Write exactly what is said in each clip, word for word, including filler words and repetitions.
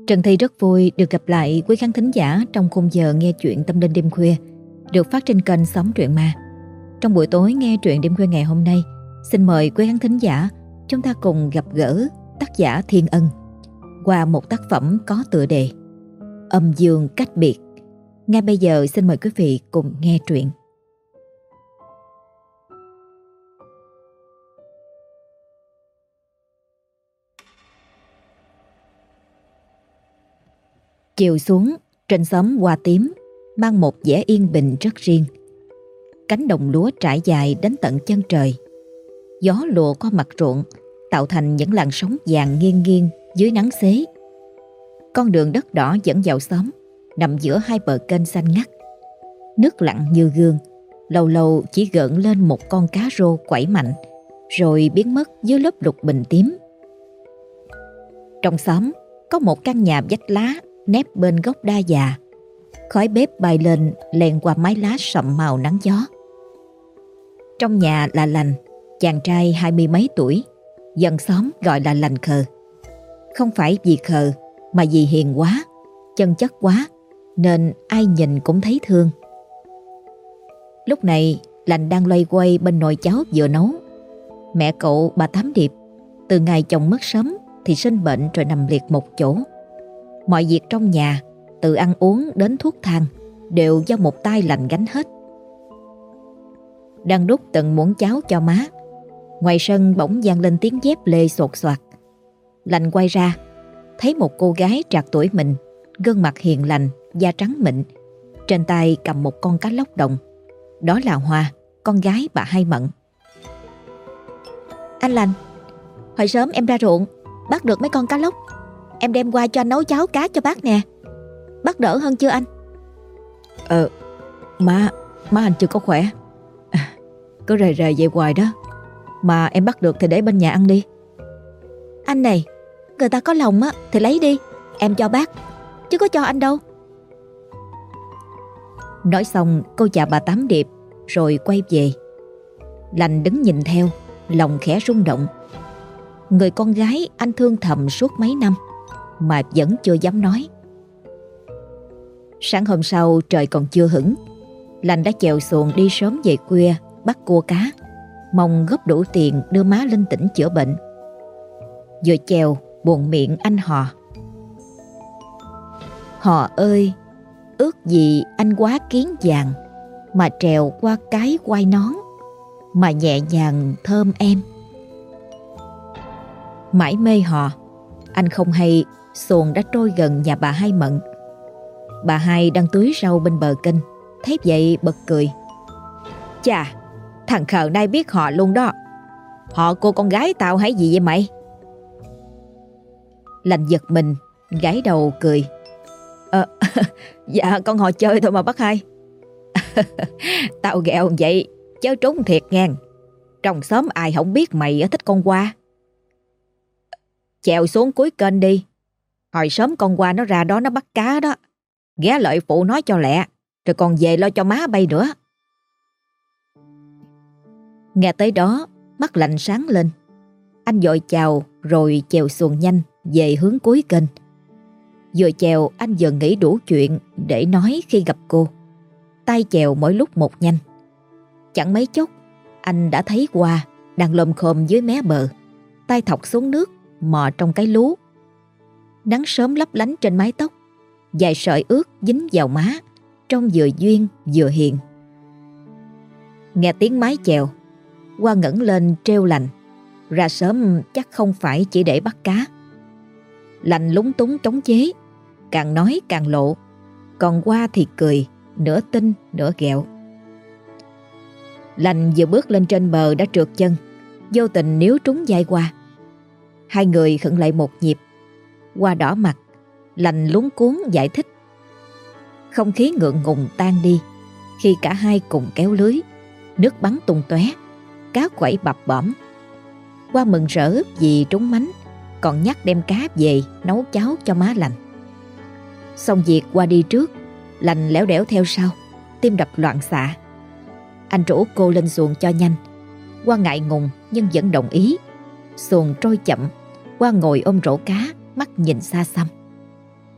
Trần Thi rất vui được gặp lại quý khán thính giả trong khung giờ nghe chuyện tâm linh đêm khuya được phát trên kênh Sống Truyện Ma. Trong buổi tối nghe truyện đêm khuya ngày hôm nay, xin mời quý khán thính giả chúng ta cùng gặp gỡ tác giả Thiên Ân qua một tác phẩm có tựa đề Âm Dương Cách Biệt. Ngay bây giờ xin mời quý vị cùng nghe truyện. Chiều xuống, trên xóm Hoa Tím mang một vẻ yên bình rất riêng. Cánh đồng lúa trải dài đến tận chân trời. Gió lùa qua mặt ruộng tạo thành những làn sóng vàng nghiêng nghiêng dưới nắng xế. Con đường đất đỏ dẫn vào xóm nằm giữa hai bờ kênh xanh ngắt. Nước lặng như gương, lâu lâu chỉ gợn lên một con cá rô quẩy mạnh rồi biến mất dưới lớp lục bình tím. Trong xóm có một căn nhà vách lá nép bên gốc đa già. Khói bếp bay lên len qua mái lá sậm màu nắng gió. Trong nhà là Lành, chàng trai hai mươi mấy tuổi, dân xóm gọi là Lành khờ. Không phải vì khờ mà vì hiền quá, chân chất quá nên ai nhìn cũng thấy thương. Lúc này Lành đang loay quay bên nồi cháo vừa nấu. Mẹ cậu bà Tám Điệp từ ngày chồng mất sớm thì sinh bệnh rồi nằm liệt một chỗ. Mọi việc trong nhà, từ ăn uống đến thuốc thang, đều do một tay Lành gánh hết. Đang đút từng muỗng cháo cho má, ngoài sân bỗng vang lên tiếng dép lê sột soạt. Lành quay ra, thấy một cô gái trạc tuổi mình, gương mặt hiền lành, da trắng mịn, trên tay cầm một con cá lóc đồng. Đó là Hoa, con gái bà Hai Mận. Anh Lành, hồi sớm em ra ruộng, bắt được mấy con cá lóc. Em đem qua cho anh nấu cháo cá cho bác nè. Bác đỡ hơn chưa anh? Ờ, má, má anh chưa có khỏe. À, cứ rề rề vậy hoài đó. Mà em bắt được thì để bên nhà ăn đi. Anh này, người ta có lòng á thì lấy đi, em cho bác, chứ có cho anh đâu. Nói xong cô chào bà Tám Điệp rồi quay về. Lành đứng nhìn theo, lòng khẽ rung động. Người con gái anh thương thầm suốt mấy năm mà vẫn chưa dám nói. Sáng hôm sau trời còn chưa hửng, Lành đã chèo xuồng đi sớm về khuya bắt cua cá, mong góp đủ tiền đưa má lên tỉnh chữa bệnh. Vừa chèo buồn miệng anh hò: Hò ơi, ước gì anh quá kiến vàng mà trèo qua cái quai nón, mà nhẹ nhàng thơm em. Mãi mê hò, anh không hay xuồng đã trôi gần nhà bà Hai Mận. Bà Hai đang tưới rau bên bờ kênh, thấy vậy bật cười: Chà, thằng khờ này biết họ luôn đó. Họ cô con gái tao hay gì vậy mày? Lành giật mình, gãi đầu cười: Ờ, dạ con họ chơi thôi mà bác Hai. Tao ghẹo vậy chớ trúng thiệt ngang. Trong xóm ai không biết mày thích con Hoa. Chèo xuống cuối kênh đi, hồi sớm con Hoa nó ra đó nó bắt cá đó. Ghé lợi phụ nói cho lẹ, rồi còn về lo cho má bay nữa. Nghe tới đó mắt Lành sáng lên. Anh vội chào rồi chèo xuồng nhanh về hướng cuối kênh. Vừa chèo anh vừa nghĩ đủ chuyện để nói khi gặp cô. Tay chèo mỗi lúc một nhanh. Chẳng mấy chốc anh đã thấy Hoa đang lồm khồm dưới mé bờ, tay thọc xuống nước mò trong cái lú. Nắng sớm lấp lánh trên mái tóc, vài sợi ướt dính vào má, trông vừa duyên vừa hiền. Nghe tiếng mái chèo, Hoa ngẩng lên trêu Lành: Ra sớm chắc không phải chỉ để bắt cá. Lành lúng túng chống chế, càng nói càng lộ, còn Hoa thì cười, nửa tin nửa ghẹo. Lành vừa bước lên trên bờ đã trượt chân, vô tình níu trúng vai Hoa. Hai người khựng lại một nhịp. Hoa đỏ mặt, Lành luống cuống giải thích. Không khí ngượng ngùng tan đi khi cả hai cùng kéo lưới. Nước bắn tung tóe, cá quẩy bập bõm. Hoa mừng rỡ vì trúng mánh, còn nhắc đem cá về nấu cháo cho má Lành. Xong việc Hoa đi trước, Lành lẻo đẻo theo sau, tim đập loạn xạ. Anh rủ cô lên xuồng cho nhanh. Hoa ngại ngùng nhưng vẫn đồng ý. Xuồng trôi chậm, Hoa ngồi ôm rổ cá, mắt nhìn xa xăm.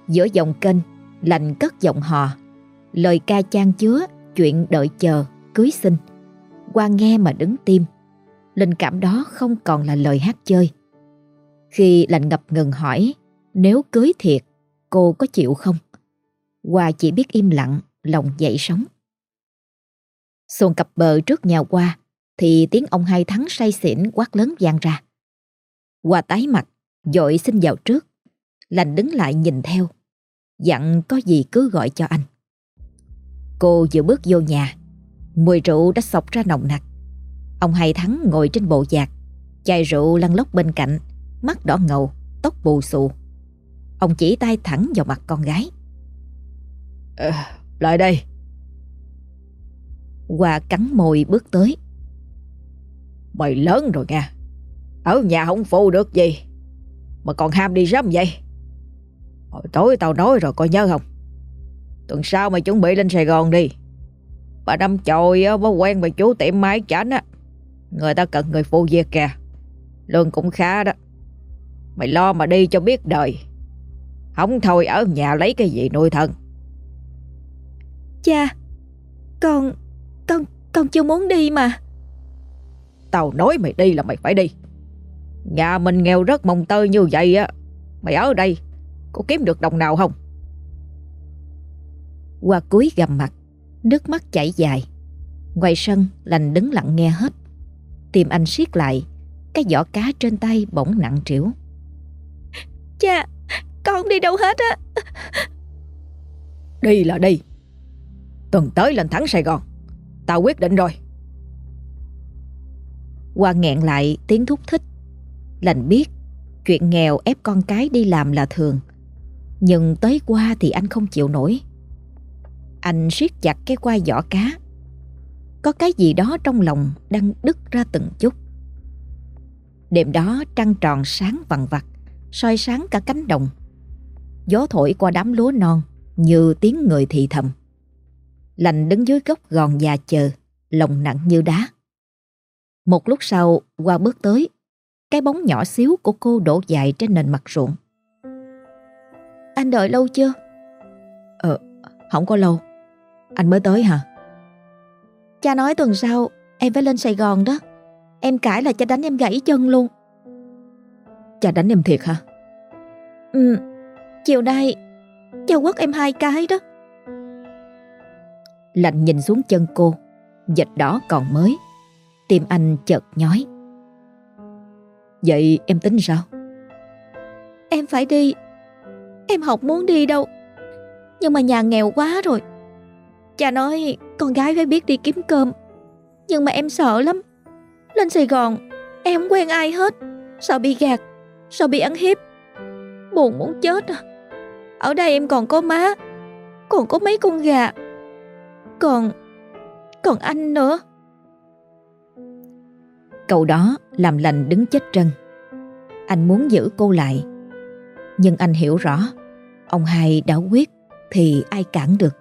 Giữa dòng kênh, Lành cất giọng hò, lời ca chan chứa chuyện đợi chờ, cưới xin. Qua nghe mà đứng tim. Linh cảm đó không còn là lời hát chơi. Khi Lành ngập ngừng hỏi nếu cưới thiệt cô có chịu không, Hoa chỉ biết im lặng, lòng dậy sóng. Xuồng cập bờ trước nhà Hoa thì tiếng ông Hai Thắng say xỉn quát lớn vang ra. Hoa tái mặt, vội xin vào trước. Lành đứng lại nhìn theo, dặn có gì cứ gọi cho anh. Cô vừa bước vô nhà, mùi rượu đã xộc ra nồng nặc. Ông Hai Thắng ngồi trên bộ dạc, chai rượu lăn lóc bên cạnh, mắt đỏ ngầu, tóc bù xù. Ông chỉ tay thẳng vào mặt con gái. À, lại đây. Hoa cắn môi bước tới. Mày lớn rồi nha, ở nhà không phụ được gì mà còn ham đi rắm vậy. Hồi tối tao nói rồi coi nhớ không? Tuần sau mày chuẩn bị lên Sài Gòn đi. Bà Năm Chồi có quen với chú tiệm máy chảnh á, người ta cần người phụ việc kìa, lương cũng khá đó. Mày lo mà đi cho biết đời, không thôi ở nhà lấy cái gì nuôi thân. Cha, con, con, con chưa muốn đi mà. Tao nói mày đi là mày phải đi. Nhà mình nghèo rất mồng tơi như vậy á, mày ở đây có kiếm được đồng nào không? Hoa cúi gằm mặt, nước mắt chảy dài. Ngoài sân, Lành đứng lặng nghe hết. Tim anh siết lại, cái giỏ cá trên tay bỗng nặng trĩu. Cha, con không đi đâu hết á. Đi là đi, tuần tới lên thẳng Sài Gòn, tao quyết định rồi. Hoa nghẹn lại tiếng thúc thích. Lành biết chuyện nghèo ép con cái đi làm là thường, nhưng tới Hoa thì anh không chịu nổi. Anh siết chặt cái quai giỏ cá. Có cái gì đó trong lòng đang đứt ra từng chút. Đêm đó trăng tròn sáng vằng vặc, soi sáng cả cánh đồng. Gió thổi qua đám lúa non như tiếng người thì thầm. Lành đứng dưới gốc gòn già chờ, lòng nặng như đá. Một lúc sau, Hoa bước tới. Cái bóng nhỏ xíu của cô đổ dài trên nền mặt ruộng. Anh đợi lâu chưa? Ờ, không có lâu. Anh mới tới hả? Cha nói tuần sau em phải lên Sài Gòn đó. Em cãi là cha đánh em gãy chân luôn. Cha đánh em thiệt hả? Ừ, chiều nay cha quất em hai cái đó. Lạnh nhìn xuống chân cô, vệt đỏ còn mới. Tim anh chợt nhói. Vậy em tính sao? Em phải đi. Em không muốn đi đâu, nhưng mà nhà nghèo quá rồi. Cha nói con gái phải biết đi kiếm cơm, nhưng mà em sợ lắm. Lên Sài Gòn em không quen ai hết, sợ bị gạt, sợ bị ăn hiếp. Buồn muốn chết à. Ở đây em còn có má, còn có mấy con gà, Còn Còn anh nữa. Câu đó làm Lành đứng chết chân. Anh muốn giữ cô lại, nhưng anh hiểu rõ ông Hai đã quyết thì ai cản được.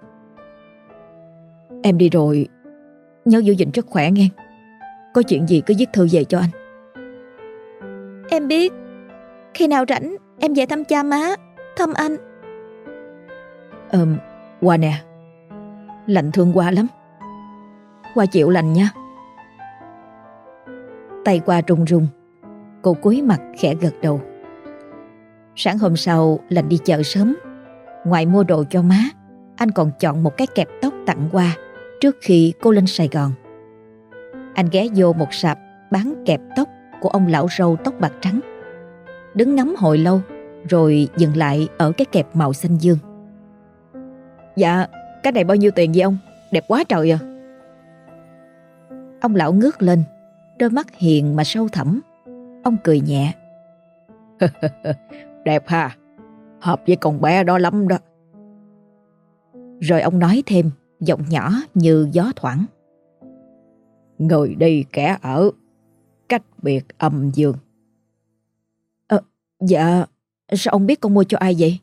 Em đi rồi, nhớ giữ gìn sức khỏe nghe. Có chuyện gì cứ viết thư về cho anh. Em biết. Khi nào rảnh em về thăm cha má, thăm anh. Ờm, Hoa nè, Lành thương Hoa lắm. Hoa chịu Lành nha. Tay Hoa run run. Cô cúi mặt khẽ gật đầu. Sáng hôm sau, Lành đi chợ sớm. Ngoài mua đồ cho má, anh còn chọn một cái kẹp tóc tặng Hoa trước khi cô lên Sài Gòn. Anh ghé vô một sạp bán kẹp tóc của ông lão râu tóc bạc trắng. Đứng ngắm hồi lâu, rồi dừng lại ở cái kẹp màu xanh dương. Dạ, cái này bao nhiêu tiền vậy ông? Đẹp quá trời à. Ông lão ngước lên, đôi mắt hiền mà sâu thẳm. Ông cười nhẹ. Đẹp ha, hợp với con bé đó lắm đó. Rồi ông nói thêm, giọng nhỏ như gió thoảng. Người đi kẻ ở, cách biệt âm dương. Ờ, dạ, sao ông biết con mua cho ai vậy?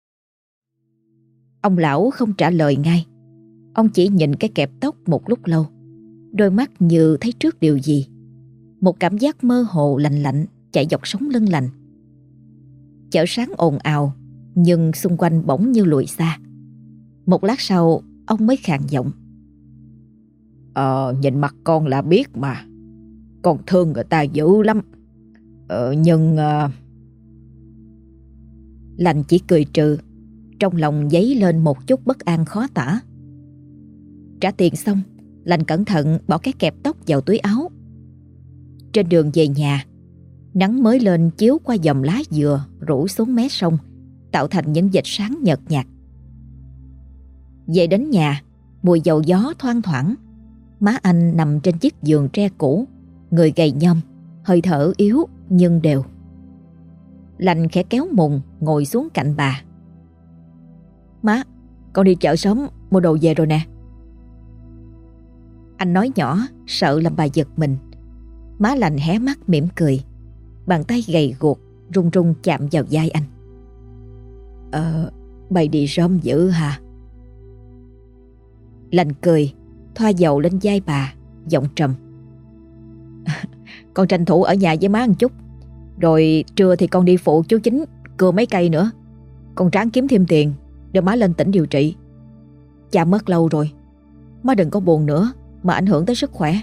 Ông lão không trả lời ngay. Ông chỉ nhìn cái kẹp tóc một lúc lâu, đôi mắt như thấy trước điều gì. Một cảm giác mơ hồ lạnh lạnh chạy dọc sống lưng Lành. Chợ sáng ồn ào, Nhưng xung quanh bỗng như lùi xa. Một lát sau ông mới khàn giọng: Ờ, nhìn mặt con là biết mà. Con thương người ta dữ lắm. Ờ, nhưng... Uh... Lành chỉ cười trừ, trong lòng dấy lên một chút bất an khó tả. Trả tiền xong, Lành cẩn thận bỏ cái kẹp tóc vào túi áo. Trên đường về nhà, nắng mới lên chiếu qua dòng lá dừa rủ xuống mé sông, tạo thành những vệt sáng nhợt nhạt. Về đến nhà, mùi dầu gió thoang thoảng. Má anh nằm trên chiếc giường tre cũ, người gầy nhom, hơi thở yếu nhưng đều. Lành khẽ kéo mùng ngồi xuống cạnh bà. Má, con đi chợ sớm mua đồ về rồi nè. Anh nói nhỏ, sợ làm bà giật mình. Má Lành hé mắt mỉm cười. Bàn tay gầy guộc run run chạm vào vai anh. Ờ, bày đi sớm dữ hả? Lành cười, thoa dầu lên vai bà, giọng trầm. Con tranh thủ ở nhà với má một chút, rồi trưa thì con đi phụ chú Chính cưa mấy cây nữa. Con ráng kiếm thêm tiền để má lên tỉnh điều trị. Cha mất lâu rồi, má đừng có buồn nữa mà ảnh hưởng tới sức khỏe.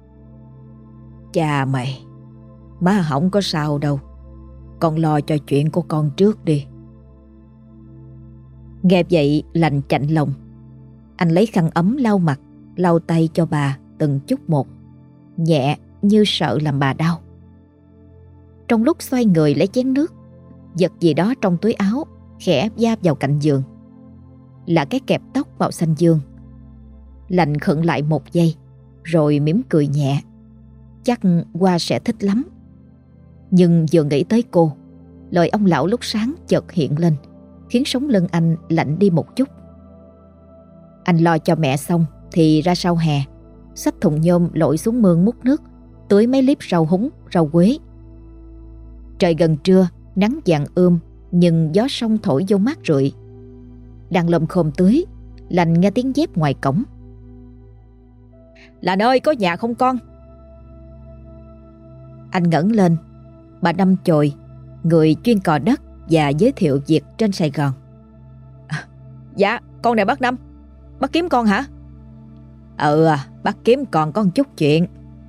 Cha mày, má không có sao đâu. Con lo cho chuyện của con trước đi. Nghe vậy Lành chạnh lòng. Anh lấy khăn ấm lau mặt, lau tay cho bà từng chút một, nhẹ như sợ làm bà đau. Trong lúc xoay người lấy chén nước, giật gì đó trong túi áo khẽ giáp vào cạnh giường. Là cái kẹp tóc màu xanh dương. Lành khựng lại một giây, rồi mỉm cười nhẹ. Chắc Hoa sẽ thích lắm. Nhưng vừa nghĩ tới cô, lời ông lão lúc sáng chợt hiện lên, khiến sống lưng anh lạnh đi một chút. Anh lo cho mẹ xong thì ra sau hè, xách thùng nhôm lội xuống mương múc nước, tưới mấy líp rau húng, rau quế. Trời gần trưa, nắng vàng ươm, nhưng gió sông thổi vô mát rượi. Đang lồm khồm tưới, Lành nghe tiếng dép ngoài cổng. Lành ơi, có nhà không con? Anh ngẩng lên. Bà Năm chồi, người chuyên cò đất và giới thiệu việc trên Sài Gòn. À, dạ, con này bác Năm. Bác kiếm con hả? Ừ, bác kiếm con có một chút chuyện.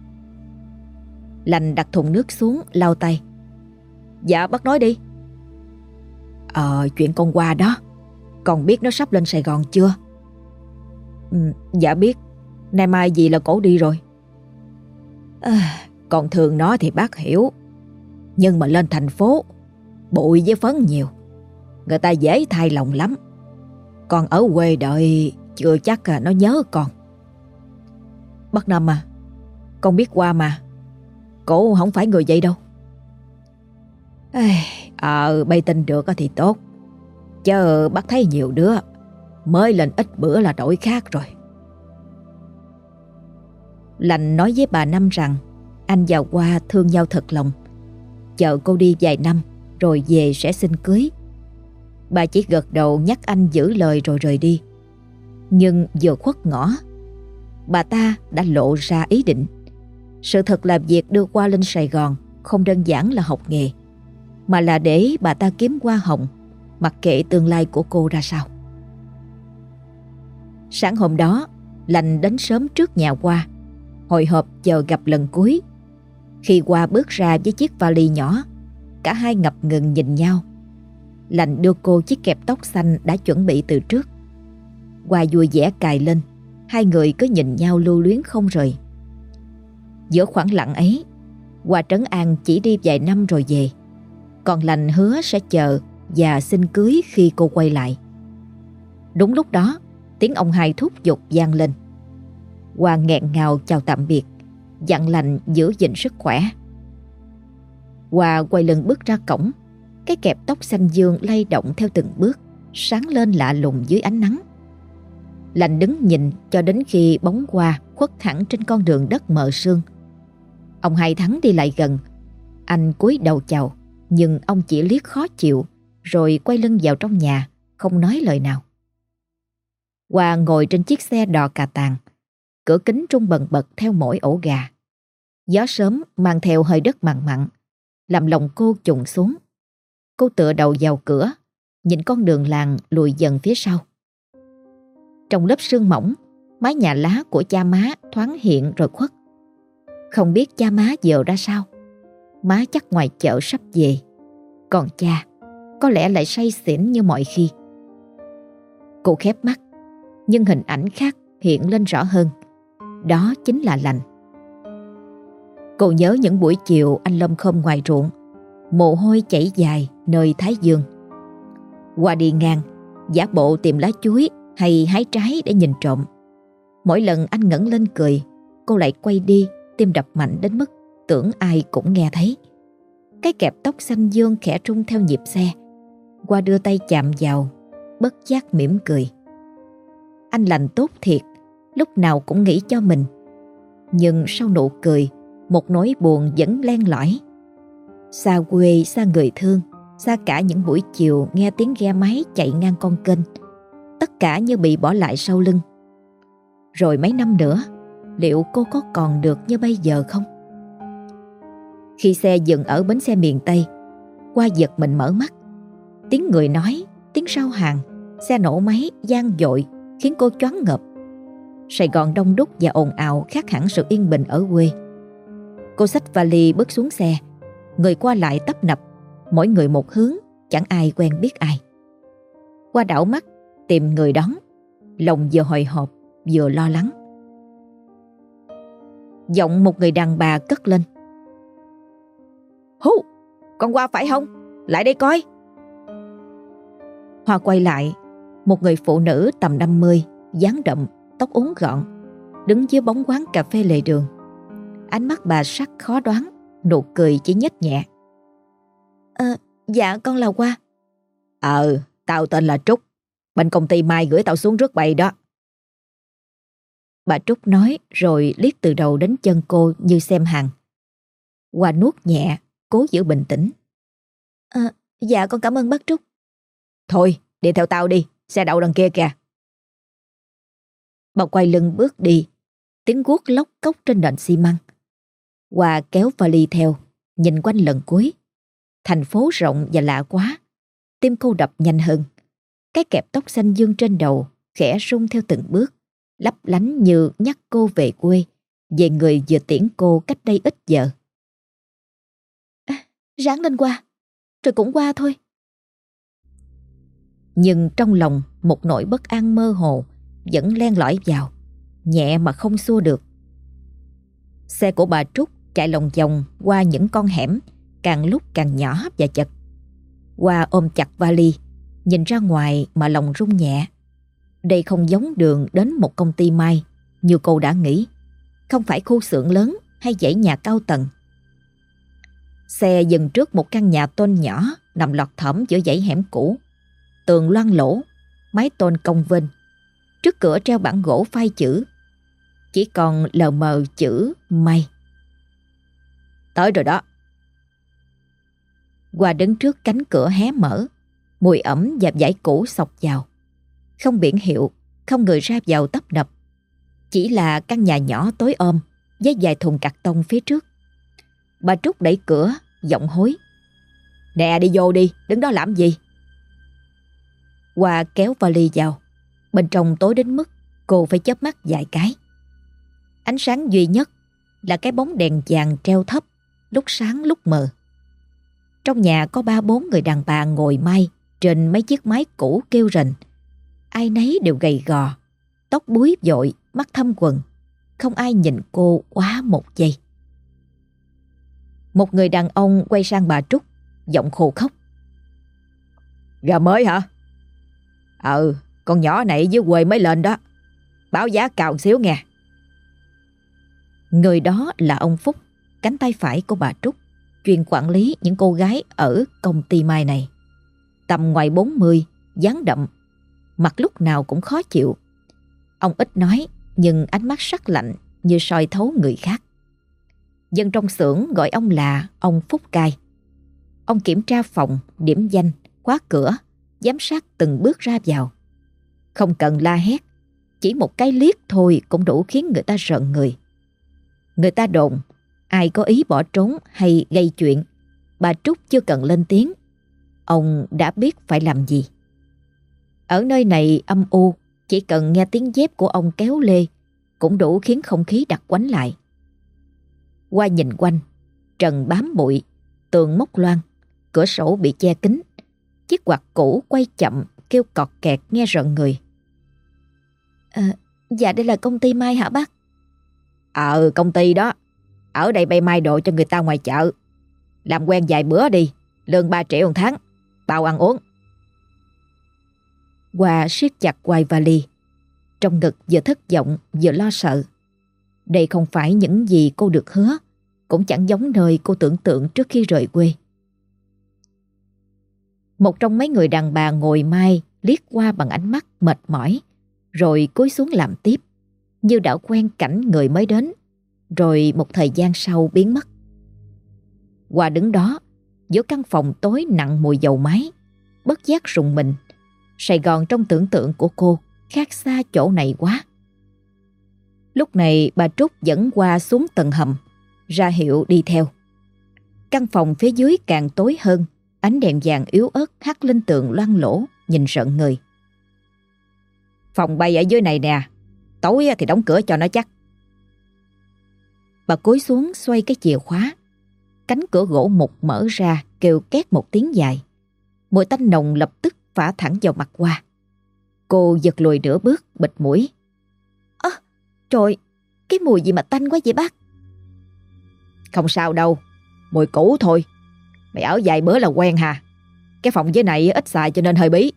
Lành đặt thùng nước xuống, lau tay. Dạ, bác nói đi. Ờ, chuyện con Hoa đó, con biết nó sắp lên Sài Gòn chưa? Ừ, dạ biết. Nay mai gì là cổ đi rồi. À, con thương nó thì bác hiểu. Nhưng mà lên thành phố, bụi với phấn nhiều, người ta dễ thay lòng lắm. Con ở quê đợi chưa chắc à, nó nhớ con. Bác Năm à, con biết Hoa mà. Cổ không phải người vậy đâu. Ờ, bây tin được thì tốt. Chứ bác thấy nhiều đứa mới lên ít bữa là đổi khác rồi. Lành nói với bà Năm rằng anh và Hoa thương nhau thật lòng. Chờ cô đi vài năm rồi về sẽ xin cưới. Bà chỉ gật đầu nhắc anh giữ lời rồi rời đi. Nhưng vừa khuất ngõ, bà ta đã lộ ra ý định. Sự thật là việc đưa Hoa lên Sài Gòn không đơn giản là học nghề, mà là để bà ta kiếm hoa hồng, mặc kệ tương lai của cô ra sao. Sáng hôm đó, Lành đến sớm trước nhà Hoa, hồi hộp chờ gặp lần cuối. Khi Hoa bước ra với chiếc vali nhỏ, cả hai ngập ngừng nhìn nhau. Lành đưa cô chiếc kẹp tóc xanh đã chuẩn bị từ trước. Hoa vui vẻ cài lên, hai người cứ nhìn nhau lưu luyến không rời. Giữa khoảng lặng ấy, Hoa trấn an chỉ đi vài năm rồi về, còn Lành hứa sẽ chờ và xin cưới khi cô quay lại. Đúng lúc đó, tiếng ông hai thúc giục vang lên. Hoa nghẹn ngào chào tạm biệt, dặn Lành giữ gìn sức khỏe. Hoa quay lưng bước ra cổng, cái kẹp tóc xanh dương lay động theo từng bước, sáng lên lạ lùng dưới ánh nắng. Lành đứng nhìn cho đến khi bóng Hoa khuất hẳn trên con đường đất mờ sương. Ông Hai Thắng đi lại gần. Anh cúi đầu chào, nhưng ông chỉ liếc khó chịu rồi quay lưng vào trong nhà, không nói lời nào. Hoa ngồi trên chiếc xe đò cà tàng, cửa kính rung bần bật theo mỗi ổ gà. Gió sớm mang theo hơi đất mặn mặn, làm lòng cô trùng xuống. Cô tựa đầu vào cửa, nhìn con đường làng lùi dần phía sau. Trong lớp sương mỏng, mái nhà lá của cha má thoáng hiện rồi khuất. Không biết cha má giờ ra sao. Má chắc ngoài chợ sắp về, còn cha có lẽ lại say xỉn như mọi khi. Cô khép mắt, nhưng hình ảnh khác hiện lên rõ hơn. Đó chính là Lành. Cô nhớ những buổi chiều anh lom khom ngoài ruộng, mồ hôi chảy dài nơi thái dương. Qua đi ngang, giả bộ tìm lá chuối hay hái trái để nhìn trộm. Mỗi lần anh ngẩng lên cười, cô lại quay đi, tim đập mạnh đến mức tưởng ai cũng nghe thấy. Cái kẹp tóc xanh dương khẽ rung theo nhịp xe. Qua đưa tay chạm vào, bất giác mỉm cười. Anh Lành tốt thiệt, lúc nào cũng nghĩ cho mình. Nhưng sau nụ cười, một nỗi buồn vẫn len lỏi. Xa quê, xa người thương, xa cả những buổi chiều nghe tiếng ghe máy chạy ngang con kênh. Tất cả như bị bỏ lại sau lưng. Rồi mấy năm nữa, liệu cô có còn được như bây giờ không? Khi xe dừng ở bến xe miền Tây, Qua giật mình mở mắt. Tiếng người nói, tiếng sau hàng, xe nổ máy vang dội khiến cô choáng ngợp. Sài Gòn đông đúc và ồn ào khác hẳn sự yên bình ở quê. Cô xách vali bước xuống xe. Người qua lại tấp nập, mỗi người một hướng, chẳng ai quen biết ai. Qua đảo mắt tìm người đón, lòng vừa hồi hộp vừa lo lắng. Giọng một người đàn bà cất lên: Hú, con Qua phải không? Lại đây coi. Hoa quay lại, một người phụ nữ tầm năm mươi, dáng đậm, tóc uốn gọn, đứng dưới bóng quán cà phê lề đường. Ánh mắt bà sắc khó đoán, nụ cười chỉ nhếch nhẹ. Ờ, dạ con là Qua. Ờ, tao tên là Trúc. Bên công ty Mai gửi tao xuống rước bày đó. Bà Trúc nói rồi liếc từ đầu đến chân cô như xem hàng. Hoa nuốt nhẹ, cố giữ bình tĩnh. Ờ, dạ con cảm ơn bác Trúc. Thôi, đi theo tao đi, xe đậu đằng kia kìa. Bà quay lưng bước đi, tiếng guốc lóc cốc trên nền xi măng. Hoa kéo vali theo, nhìn quanh lần cuối. Thành phố rộng và lạ quá. Tim cô đập nhanh hơn. Cái kẹp tóc xanh dương trên đầu khẽ rung theo từng bước, lấp lánh như nhắc cô về quê, về người vừa tiễn cô cách đây ít giờ. À, ráng lên Qua, rồi cũng qua thôi. Nhưng trong lòng một nỗi bất an mơ hồ vẫn len lỏi vào, nhẹ mà không xua được. Xe của bà Trúc chạy lòng vòng qua những con hẻm càng lúc càng nhỏ và chật. Hoa ôm chặt vali, nhìn ra ngoài mà lòng rung nhẹ. Đây không giống đường đến một công ty may như cô đã nghĩ. Không phải khu xưởng lớn hay dãy nhà cao tầng. Xe dừng trước một căn nhà tôn nhỏ nằm lọt thỏm giữa dãy hẻm cũ. Tường loang lỗ, mái tôn cong vênh. Trước cửa treo bảng gỗ phai chữ. Chỉ còn lờ mờ chữ May. Tới rồi đó. Hoa đứng trước cánh cửa hé mở, mùi ẩm và vải cũ xộc vào. Không biển hiệu, không người ra vào tấp nập. Chỉ là căn nhà nhỏ tối om với vài thùng cạc tông phía trước. Bà Trúc đẩy cửa, giọng hối: Nè, đi vô đi, đứng đó làm gì? Hoa kéo vali vào. Bên trong tối đến mức cô phải chớp mắt vài cái. Ánh sáng duy nhất là cái bóng đèn vàng treo thấp, lúc sáng lúc mờ. Trong nhà có ba bốn người đàn bà ngồi may trên mấy chiếc mái cũ kêu rền. Ai nấy đều gầy gò, tóc búi vội, mắt thâm quầng. Không ai nhìn cô quá một giây. Một người đàn ông quay sang bà Trúc, giọng khô khóc: Gà mới hả? Ừ, con nhỏ này dưới quê mới lên đó. Báo giá cao xíu nghe. Người đó là ông Phúc, cánh tay phải của bà Trúc, chuyên quản lý những cô gái ở công ty mai này. Tầm ngoài bốn mươi, dáng đậm, mặt lúc nào cũng khó chịu. Ông ít nói nhưng ánh mắt sắc lạnh như soi thấu người khác. Dân trong xưởng gọi ông là ông Phúc Cai. Ông kiểm tra phòng, điểm danh, khóa cửa, giám sát từng bước ra vào. Không cần la hét, chỉ một cái liếc thôi cũng đủ khiến người ta rợn người. Người ta đồn ai có ý bỏ trốn hay gây chuyện, bà Trúc chưa cần lên tiếng, ông đã biết phải làm gì. Ở nơi này âm u, chỉ cần nghe tiếng dép của ông kéo lê cũng đủ khiến không khí đặc quánh lại. Qua nhìn quanh, trần bám bụi, tường mốc loang, cửa sổ bị che kín, chiếc quạt cũ quay chậm kêu cọt kẹt nghe rợn người. À, dạ đây là công ty may hả bác? Ờ, công ty đó. Ở đây bay may đồ cho người ta ngoài chợ. Làm quen vài bữa đi, lương ba triệu một tháng, bao ăn uống. Hoa siết chặt quai vali, trong ngực vừa thất vọng vừa lo sợ. Đây không phải những gì cô được hứa, cũng chẳng giống nơi cô tưởng tượng trước khi rời quê. Một trong mấy người đàn bà ngồi mai liếc qua bằng ánh mắt mệt mỏi, rồi cúi xuống làm tiếp, như đã quen cảnh người mới đến, rồi một thời gian sau biến mất. Hoa đứng đó, giữa căn phòng tối nặng mùi dầu máy, bất giác rùng mình. Sài Gòn trong tưởng tượng của cô khác xa chỗ này quá. Lúc này bà Trúc dẫn Hoa xuống tầng hầm, ra hiệu đi theo. Căn phòng phía dưới càng tối hơn, ánh đèn vàng yếu ớt hắt lên tường loang lỗ, nhìn rợn người. Phòng bay ở dưới này nè, tối thì đóng cửa cho nó chắc. Bà cúi xuống xoay cái chìa khóa. Cánh cửa gỗ mục mở ra kêu két một tiếng dài. Mùi tanh nồng lập tức phả thẳng vào mặt Hoa. Cô giật lùi nửa bước, bịt mũi. Ơ, à, trời, cái mùi gì mà tanh quá vậy bác? Không sao đâu, mùi cũ thôi. Mày ở vài bữa là quen hà. Cái phòng dưới này ít xài cho nên hơi bí.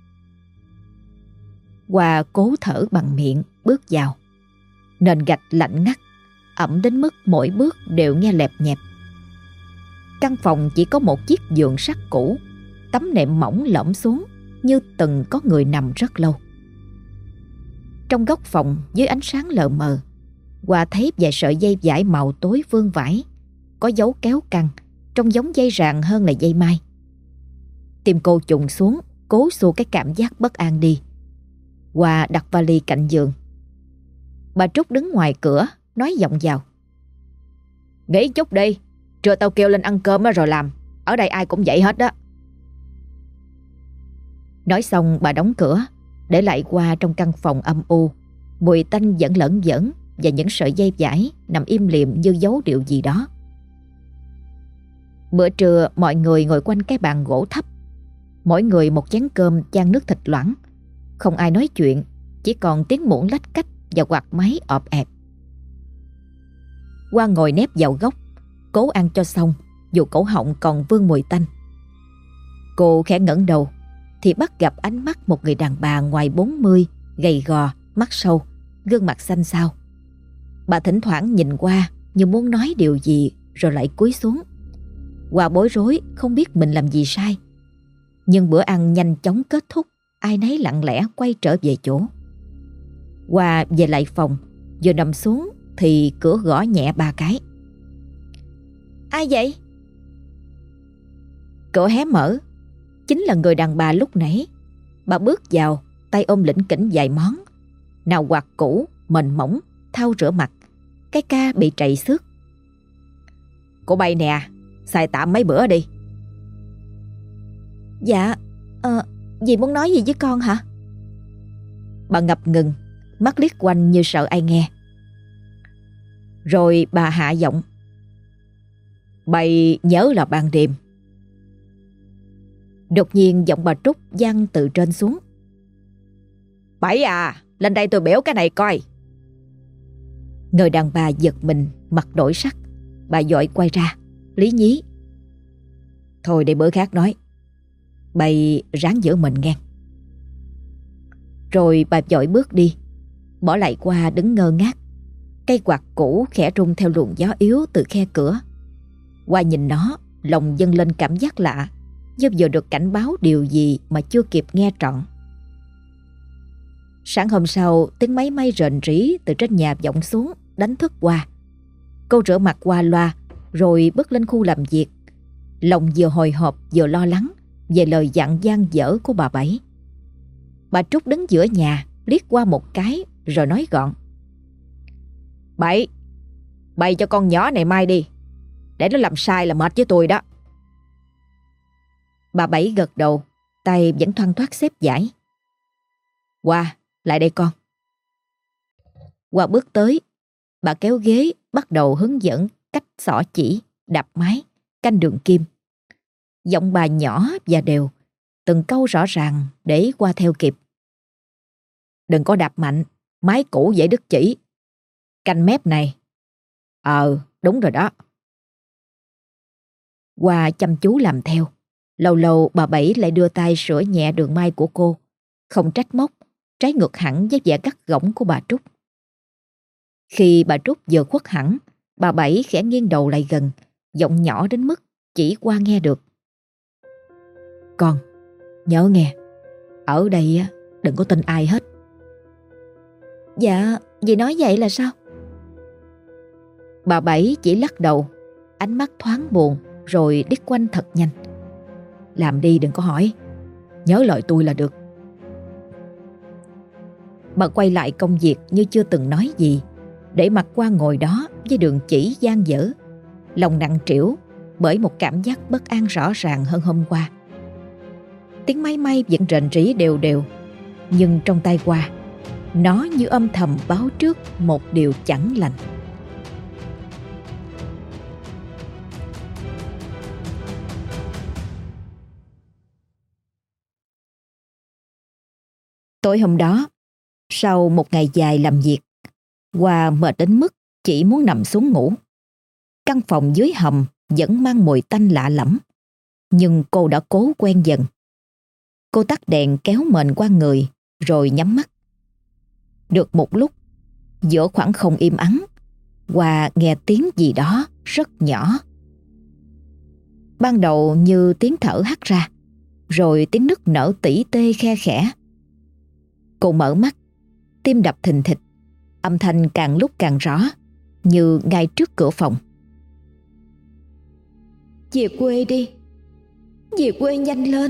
Hoa cố thở bằng miệng bước vào. Nền gạch lạnh ngắt, ẩm đến mức mỗi bước đều nghe lẹp nhẹp. Căn phòng chỉ có một chiếc giường sắt cũ, tấm nệm mỏng lõm xuống như từng có người nằm rất lâu. Trong góc phòng dưới ánh sáng lờ mờ, Hoa thấy vài sợi dây vải màu tối vương vãi, có dấu kéo căng, trông giống dây ràng hơn là dây mai. Tim cô trùng xuống, cố xua cái cảm giác bất an đi. Hoa đặt vali cạnh giường. Bà Trúc đứng ngoài cửa, nói giọng vào. Nghỉ chút đi, trưa tao kêu lên ăn cơm rồi làm. Ở đây ai cũng vậy hết đó. Nói xong bà đóng cửa, để lại Hoa trong căn phòng âm u. Mùi tanh vẫn lẫn vẫn và những sợi dây vải nằm im lìm như dấu điệu gì đó. Bữa trưa mọi người ngồi quanh cái bàn gỗ thấp, mỗi người một chén cơm chan nước thịt loãng. Không ai nói chuyện, chỉ còn tiếng muỗng lách cách và quạt máy ọp ẹp. Hoa ngồi nép vào góc, cố ăn cho xong dù cổ họng còn vương mùi tanh. Cô khẽ ngẩng đầu thì bắt gặp ánh mắt một người đàn bà ngoài bốn mươi, gầy gò, mắt sâu, gương mặt xanh xao. Bà thỉnh thoảng nhìn qua như muốn nói điều gì rồi lại cúi xuống. Hoa bối rối không biết mình làm gì sai. Nhưng bữa ăn nhanh chóng kết thúc, ai nấy lặng lẽ quay trở về chỗ. Hoa về lại phòng, vừa nằm xuống thì cửa gõ nhẹ ba cái. Ai vậy? Cửa hé mở, chính là người đàn bà lúc nãy. Bà bước vào, tay ôm lỉnh kỉnh vài món. Nào quạt cũ, mền mỏng, thau rửa mặt, cái ca bị trầy xước. Cô bay nè, xài tạm mấy bữa đi. Dạ, ờ, dì muốn nói gì với con hả? Bà ngập ngừng, mắt liếc quanh như sợ ai nghe. Rồi bà hạ giọng. Bay nhớ là ban đêm. Đột nhiên giọng bà Trúc vang từ trên xuống. Bảy à, lên đây tôi biểu cái này coi. Người đàn bà giật mình, mặt đổi sắc. Bà vội quay ra, lý nhí. Thôi để bữa khác nói. Bay ráng giữ mình ngang. Rồi bà vội bước đi, bỏ lại Hoa đứng ngơ ngác. Cây quạt cũ khẽ rung theo luồng gió yếu từ khe cửa. Hoa nhìn nó, lòng dâng lên cảm giác lạ, như vừa được cảnh báo điều gì mà chưa kịp nghe trọn. Sáng hôm sau, tiếng máy may rền rĩ từ trên nhà vọng xuống, đánh thức Hoa. Cô rửa mặt qua loa, rồi bước lên khu làm việc. Lòng vừa hồi hộp vừa lo lắng về lời dặn dang dở của bà Bảy. Bà Trúc đứng giữa nhà, liếc qua một cái rồi nói gọn. Bảy, bày cho con nhỏ này mai đi, để nó làm sai là mệt với tôi đó. Bà Bảy gật đầu, tay vẫn thoăn thoắt xếp giải. Hoa, lại đây con. Hoa bước tới, bà kéo ghế bắt đầu hướng dẫn cách xỏ chỉ, đạp máy, canh đường kim. Giọng bà nhỏ và đều, từng câu rõ ràng để Hoa theo kịp. Đừng có đạp mạnh, máy cũ dễ đứt chỉ. Canh mép này. Ờ, đúng rồi đó. Hoa chăm chú làm theo. Lâu lâu bà Bảy lại đưa tay sửa nhẹ đường may của cô, không trách móc, trái ngược hẳn với vẻ gắt gỏng của bà Trúc. Khi bà Trúc vừa khuất hẳn, bà Bảy khẽ nghiêng đầu lại gần, giọng nhỏ đến mức chỉ Hoa nghe được. Con, nhớ nghe, ở đây đừng có tin ai hết. Dạ, dì nói vậy là sao? Bà Bảy chỉ lắc đầu, ánh mắt thoáng buồn rồi liếc quanh thật nhanh. Làm đi đừng có hỏi, nhớ lời tôi là được. Bà quay lại công việc như chưa từng nói gì, để mặt Hoa ngồi đó với đường chỉ dang dở, lòng nặng trĩu bởi một cảm giác bất an rõ ràng hơn hôm qua. Tiếng máy may vẫn rền rĩ đều đều, nhưng trong tay Hoa, nó như âm thầm báo trước một điều chẳng lành. Tối hôm đó, sau một ngày dài làm việc, Hoa mệt đến mức chỉ muốn nằm xuống ngủ. Căn phòng dưới hầm vẫn mang mùi tanh lạ lẫm, nhưng cô đã cố quen dần. Cô tắt đèn kéo mền qua người rồi nhắm mắt. Được một lúc, giữa khoảng không im ắng, Hoa nghe tiếng gì đó rất nhỏ. Ban đầu như tiếng thở hắt ra, rồi tiếng nức nở tỉ tê khe khẽ. Cô mở mắt, tim đập thình thịch, âm thanh càng lúc càng rõ, như ngay trước cửa phòng. Về quê đi, về quê nhanh lên.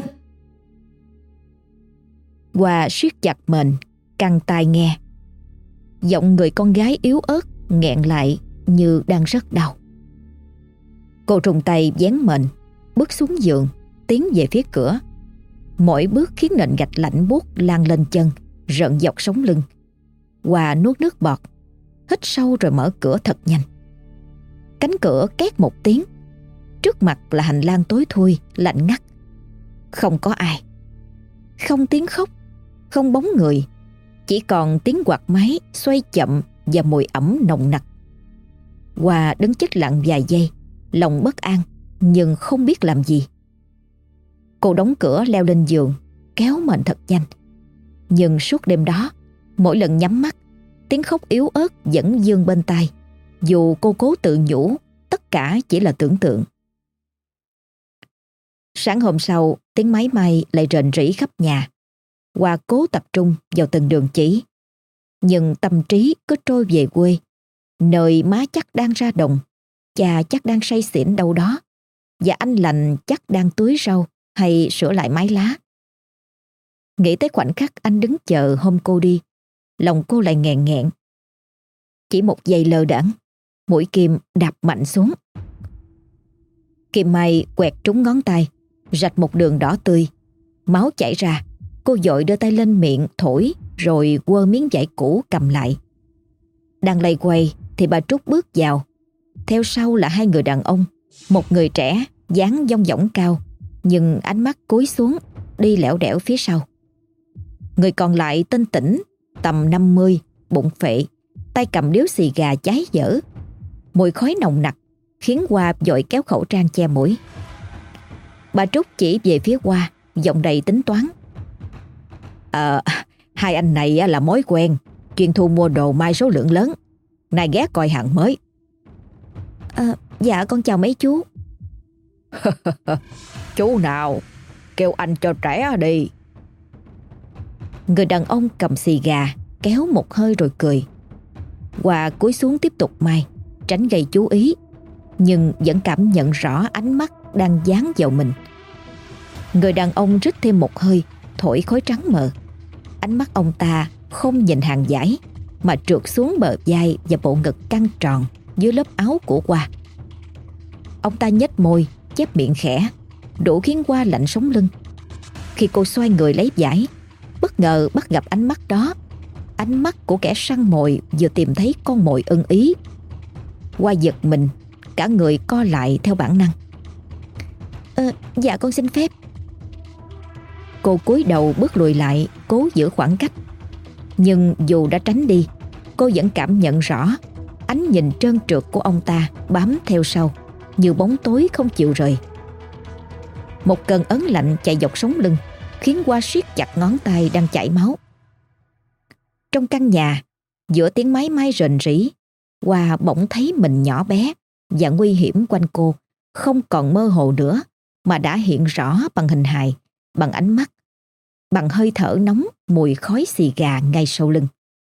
Hoa siết chặt mền, căng tai nghe. Giọng người con gái yếu ớt nghẹn lại như đang rất đau. Cô trùng tay vén mền, bước xuống giường, tiến về phía cửa. Mỗi bước khiến nền gạch lạnh buốt lan lên chân, rợn dọc sống lưng. Hoa nuốt nước bọt, hít sâu rồi mở cửa thật nhanh. Cánh cửa két một tiếng. Trước mặt là hành lang tối thui, lạnh ngắt. Không có ai. Không tiếng khóc, không bóng người. Chỉ còn tiếng quạt máy xoay chậm và mùi ẩm nồng nặc. Hoa đứng chết lặng vài giây, lòng bất an nhưng không biết làm gì. Cô đóng cửa leo lên giường, kéo mền thật nhanh. Nhưng suốt đêm đó, mỗi lần nhắm mắt, tiếng khóc yếu ớt vẫn vang bên tai, dù cô cố tự nhủ tất cả chỉ là tưởng tượng. Sáng hôm sau, tiếng máy may lại rền rĩ khắp nhà. Hoa cố tập trung vào từng đường chỉ, nhưng tâm trí cứ trôi về quê, nơi má chắc đang ra đồng, cha chắc đang say xỉn đâu đó, và anh lành chắc đang tưới rau hay sửa lại mái lá. Nghĩ tới khoảnh khắc anh đứng chờ hôm cô đi, lòng cô lại nghẹn nghẹn. Chỉ một giây lơ đãng, mũi kim đạp mạnh xuống. Kim may quẹt trúng ngón tay, rạch một đường đỏ tươi. Máu chảy ra, cô vội đưa tay lên miệng thổi rồi quơ miếng vải cũ cầm lại. Đang lay quay thì bà Trúc bước vào. Theo sau là hai người đàn ông, một người trẻ dáng dong dỏng cao, nhưng ánh mắt cúi xuống, đi lẻo đẻo phía sau. Người còn lại tên Tĩnh, tầm năm mươi, bụng phệ, tay cầm điếu xì gà cháy dở. Mùi khói nồng nặc khiến Hoa vội kéo khẩu trang che mũi. Bà Trúc chỉ về phía Hoa, giọng đầy tính toán. Ờ, hai anh này là mối quen, chuyên thu mua đồ may số lượng lớn. Nay ghé coi hàng mới. À, dạ con chào mấy chú. Chú nào, kêu anh cho trẻ đi. Người đàn ông cầm xì gà kéo một hơi rồi cười. Hoa cúi xuống tiếp tục may, tránh gây chú ý, nhưng vẫn cảm nhận rõ ánh mắt đang dán vào mình. Người đàn ông rít thêm một hơi, thổi khói trắng mờ. Ánh mắt ông ta không nhìn hàng vải, mà trượt xuống bờ vai và bộ ngực căng tròn dưới lớp áo của Hoa. Ông ta nhếch môi, chép miệng khẽ, đủ khiến Hoa lạnh sống lưng. Khi cô xoay người lấy vải, bất ngờ bắt gặp ánh mắt đó, ánh mắt của kẻ săn mồi vừa tìm thấy con mồi ưng ý. Hoa giật mình, cả người co lại theo bản năng. Ờ, dạ con xin phép. Cô cúi đầu bước lùi lại, cố giữ khoảng cách. Nhưng dù đã tránh đi, cô vẫn cảm nhận rõ ánh nhìn trơn trượt của ông ta bám theo sau, như bóng tối không chịu rời. Một cơn ớn lạnh chạy dọc sống lưng, khiến Hoa siết chặt ngón tay đang chảy máu. Trong căn nhà, giữa tiếng máy may rền rĩ, Hoa bỗng thấy mình nhỏ bé và nguy hiểm quanh cô không còn mơ hồ nữa, mà đã hiện rõ bằng hình hài, bằng ánh mắt, bằng hơi thở nóng, mùi khói xì gà ngay sau lưng.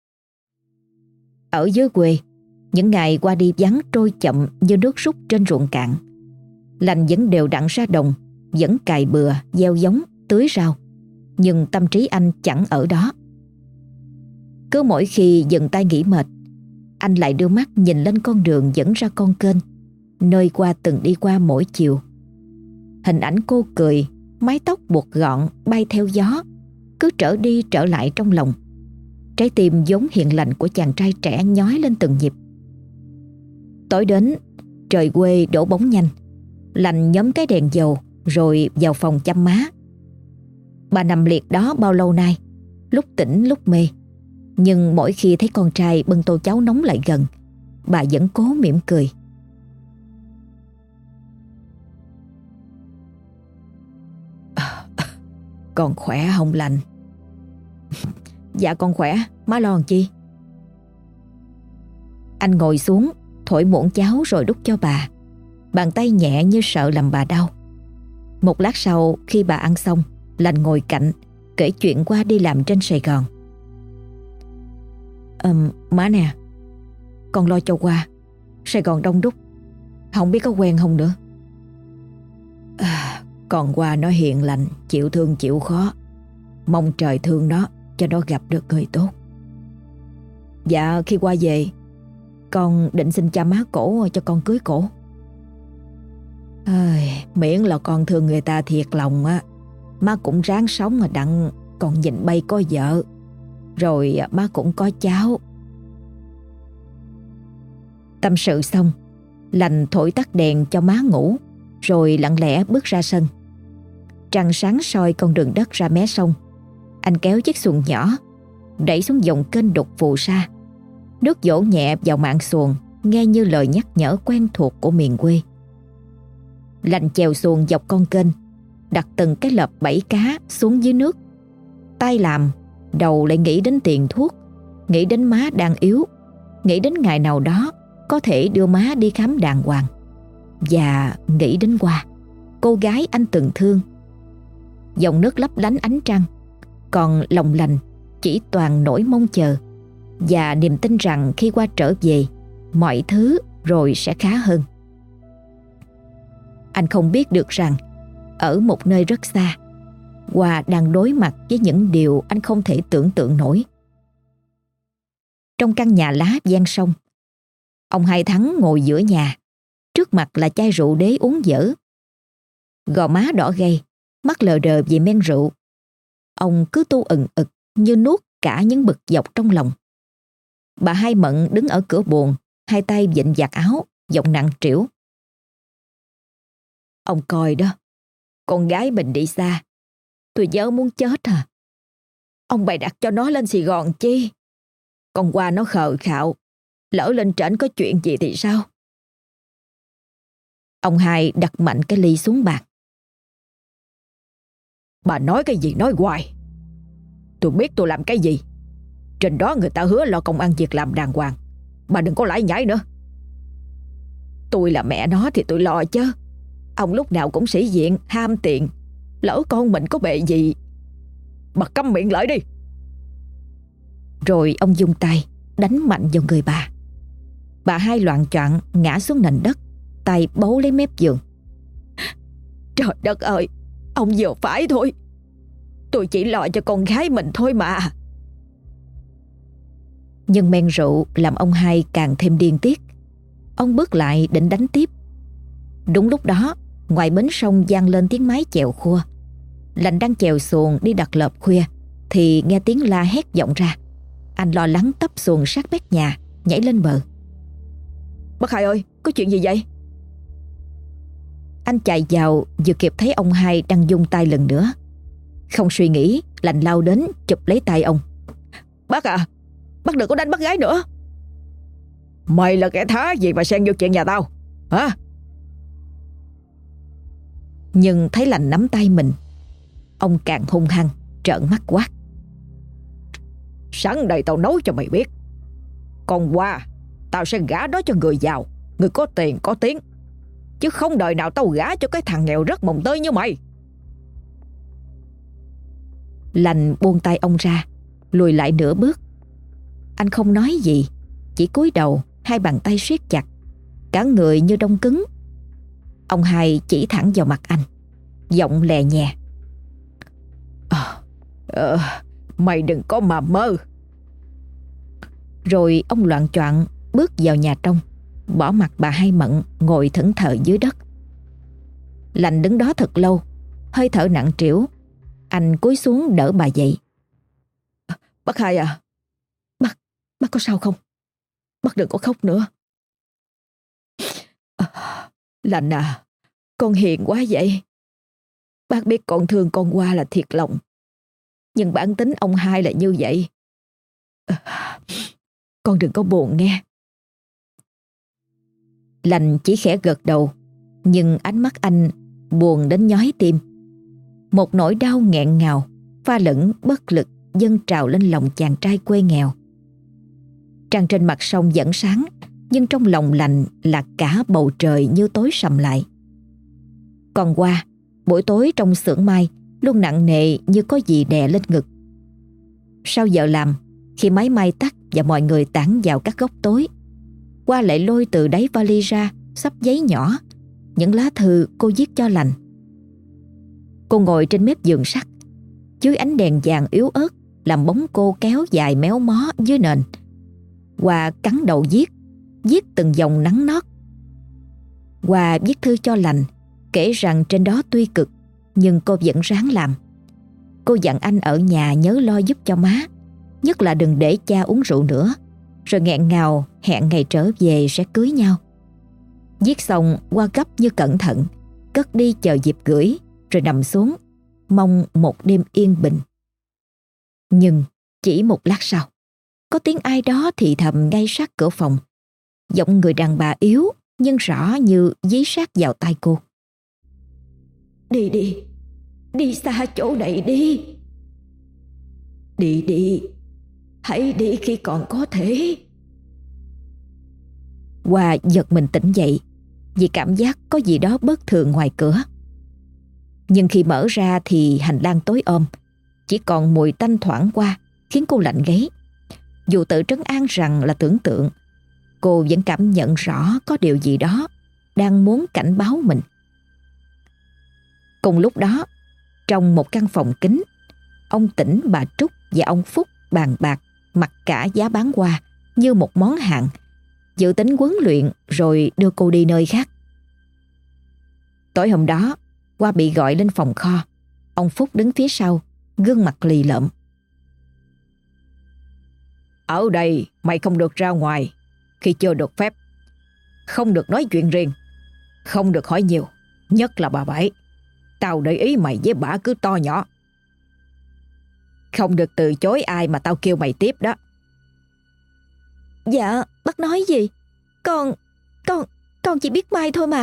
Ở dưới quê, những ngày qua đi vắng trôi chậm như nước rút trên ruộng cạn. Lành vẫn đều đặn ra đồng, vẫn cày bừa, gieo giống, tưới rau, nhưng tâm trí anh chẳng ở đó. Cứ mỗi khi dừng tay nghỉ mệt, anh lại đưa mắt nhìn lên con đường dẫn ra con kênh, nơi Hoa từng đi qua mỗi chiều. Hình ảnh cô cười, mái tóc buộc gọn bay theo gió, cứ trở đi trở lại trong lòng. Trái tim vốn hiền lành của chàng trai trẻ nhói lên từng nhịp. Tối đến, trời quê đổ bóng nhanh. Lành nhóm cái đèn dầu rồi vào phòng chăm má. Bà nằm liệt đó bao lâu nay, lúc tỉnh lúc mê. Nhưng mỗi khi thấy con trai bưng tô cháo nóng lại gần, bà vẫn cố mỉm cười. À, con khỏe không Lành? Dạ con khỏe, má lo làm chi? Anh ngồi xuống, thổi muỗng cháo rồi đút cho bà. Bàn tay nhẹ như sợ làm bà đau. Một lát sau, khi bà ăn xong, Lành ngồi cạnh kể chuyện qua đi làm trên Sài Gòn. um, Má nè, con lo cho qua. Sài Gòn đông đúc, không biết có quen không nữa. À, còn qua nó hiền lành, chịu thương chịu khó. Mong trời thương nó, cho nó gặp được người tốt. Dạ khi qua về, con định xin cha má cổ cho con cưới cổ. À, miễn là con thương người ta thiệt lòng á, má cũng ráng sống mà đặng còn nhìn bay có vợ, rồi má cũng có cháu. Tâm sự xong, Lành thổi tắt đèn cho má ngủ, rồi lặng lẽ bước ra sân. Trăng sáng soi con đường đất ra mé sông. Anh kéo chiếc xuồng nhỏ đẩy xuống dòng kênh đục phù sa. Nước dỗ nhẹ vào mạn xuồng, nghe như lời nhắc nhở quen thuộc của miền quê. Lành chèo xuồng dọc con kênh, đặt từng cái lợp bẫy cá xuống dưới nước. Tay làm, đầu lại nghĩ đến tiền thuốc, nghĩ đến má đang yếu, nghĩ đến ngày nào đó có thể đưa má đi khám đàng hoàng, và nghĩ đến Hoa, cô gái anh từng thương. Dòng nước lấp lánh ánh trăng, còn lòng Lành chỉ toàn nỗi mong chờ và niềm tin rằng khi Hoa trở về, mọi thứ rồi sẽ khá hơn. Anh không biết được rằng ở một nơi rất xa, Hoa đang đối mặt với những điều anh không thể tưởng tượng nổi. Trong căn nhà lá ven sông, ông Hai Thắng ngồi giữa nhà, trước mặt là chai rượu đế uống dở. Gò má đỏ gay, mắt lờ đờ vì men rượu. Ông cứ tu ừng ực như nuốt cả những bực dọc trong lòng. Bà Hai Mận đứng ở cửa buồng, hai tay vịn vạt áo, giọng nặng trĩu. Ông coi đó, con gái mình đi xa, tôi nhớ muốn chết à. Ông bày đặt cho nó lên Sài Gòn chi? Con qua nó khờ khạo, lỡ lên trển có chuyện gì thì sao? Ông Hai đặt mạnh cái ly xuống bàn. Bà nói cái gì nói hoài. Tôi biết tôi làm cái gì. Trên đó người ta hứa lo công ăn việc làm đàng hoàng. Bà đừng có lải nhải nữa. Tôi là mẹ nó thì tôi lo chứ. Ông lúc nào cũng sĩ diện, ham tiền. Lỡ con mình có bệ gì. Bà câm miệng lại đi. Rồi ông dùng tay đánh mạnh vào người bà. Bà Hai loạng choạng ngã xuống nền đất, tay bấu lấy mép giường. Trời đất ơi, ông vừa phải thôi. Tôi chỉ lo cho con gái mình thôi mà. Nhưng men rượu làm ông Hai càng thêm điên tiết. Ông bước lại định đánh tiếp. Đúng lúc đó, ngoài bến sông vang lên tiếng mái chèo khua. Lành đang chèo xuồng đi đặt lợp khuya thì nghe tiếng la hét vọng ra. Anh lo lắng tấp xuồng sát mép nhà, nhảy lên bờ. Bác Hai ơi, có chuyện gì vậy? Anh chạy vào vừa kịp thấy ông Hai đang vung tay lần nữa. Không suy nghĩ, Lành lao đến chụp lấy tay ông. Bác à, bác đừng có đánh bác gái nữa. Mày là kẻ thá gì mà xen vô chuyện nhà tao hả? Nhưng thấy Lành nắm tay mình, ông càng hung hăng, trợn mắt quát. Sẵn đây tao nói cho mày biết, con Hoa tao sẽ gả đó cho người giàu, người có tiền có tiếng, chứ không đời nào tao gả cho cái thằng nghèo rất mồng tơi như mày. Lành buông tay ông ra, lùi lại nửa bước. Anh không nói gì, chỉ cúi đầu, hai bàn tay siết chặt, cả người như đông cứng. Ông Hai chỉ thẳng vào mặt anh, giọng lè nhẹ. à, à, Mày đừng có mà mơ. Rồi ông loạng choạng bước vào nhà trong, bỏ mặc bà Hai Mận ngồi thẫn thờ dưới đất. Lành đứng đó thật lâu, hơi thở nặng trĩu. Anh cúi xuống đỡ bà dậy. Bác Hai à, Bác, bác có sao không? Bác đừng có khóc nữa. à, Lành à, con hiền quá vậy. Bác biết con thương con Hoa là thiệt lòng, nhưng bản tính ông Hai là như vậy. à, Con đừng có buồn nghe. Lành chỉ khẽ gật đầu, nhưng ánh mắt anh buồn đến nhói tim. Một nỗi đau nghẹn ngào pha lẫn bất lực dâng trào lên lòng chàng trai quê nghèo. Trăng trên mặt sông vẫn sáng, nhưng trong lòng Lành là cả bầu trời như tối sầm lại. Còn Hoa, buổi tối trong xưởng mai luôn nặng nề như có gì đè lên ngực. Sau giờ làm, khi máy may tắt và mọi người tản vào các góc tối, Hoa lại lôi từ đáy vali ra xấp giấy nhỏ, những lá thư cô viết cho Lành. Cô ngồi trên mép giường sắt, dưới ánh đèn vàng yếu ớt làm bóng cô kéo dài méo mó dưới nền. Hoa cắn đầu viết, viết từng dòng nắng nót. Hoa viết thư cho Lành, kể rằng trên đó tuy cực nhưng cô vẫn ráng làm. Cô dặn anh ở nhà nhớ lo giúp cho má, nhất là đừng để cha uống rượu nữa, rồi nghẹn ngào hẹn ngày trở về sẽ cưới nhau. Viết xong, Hoa gấp như cẩn thận, cất đi chờ dịp gửi, rồi nằm xuống, mong một đêm yên bình. Nhưng chỉ một lát sau, có tiếng ai đó thì thầm ngay sát cửa phòng. Giọng người đàn bà yếu nhưng rõ như dí sát vào tai cô. Đi đi, đi xa chỗ này đi. Đi đi, hãy đi khi còn có thể. Hoa giật mình tỉnh dậy vì cảm giác có gì đó bất thường ngoài cửa. Nhưng khi mở ra thì hành lang tối om, chỉ còn mùi tanh thoảng qua khiến cô lạnh gáy. Dù tự trấn an rằng là tưởng tượng, cô vẫn cảm nhận rõ có điều gì đó đang muốn cảnh báo mình. Cùng lúc đó, trong một căn phòng kín, ông Tĩnh, bà Trúc và ông Phúc bàn bạc mặc cả giá bán hoa như một món hàng, dự tính huấn luyện rồi đưa cô đi nơi khác. Tối hôm đó, Hoa bị gọi lên phòng kho. Ông Phúc đứng phía sau, gương mặt lì lợm. Ở đây mày không được ra ngoài khi chưa được phép, không được nói chuyện riêng, không được hỏi nhiều, nhất là bà Bảy. Tao để ý mày với bà cứ to nhỏ, không được từ chối ai mà tao kêu mày tiếp đó. Dạ, bác nói gì? Con, con, con chỉ biết may thôi mà.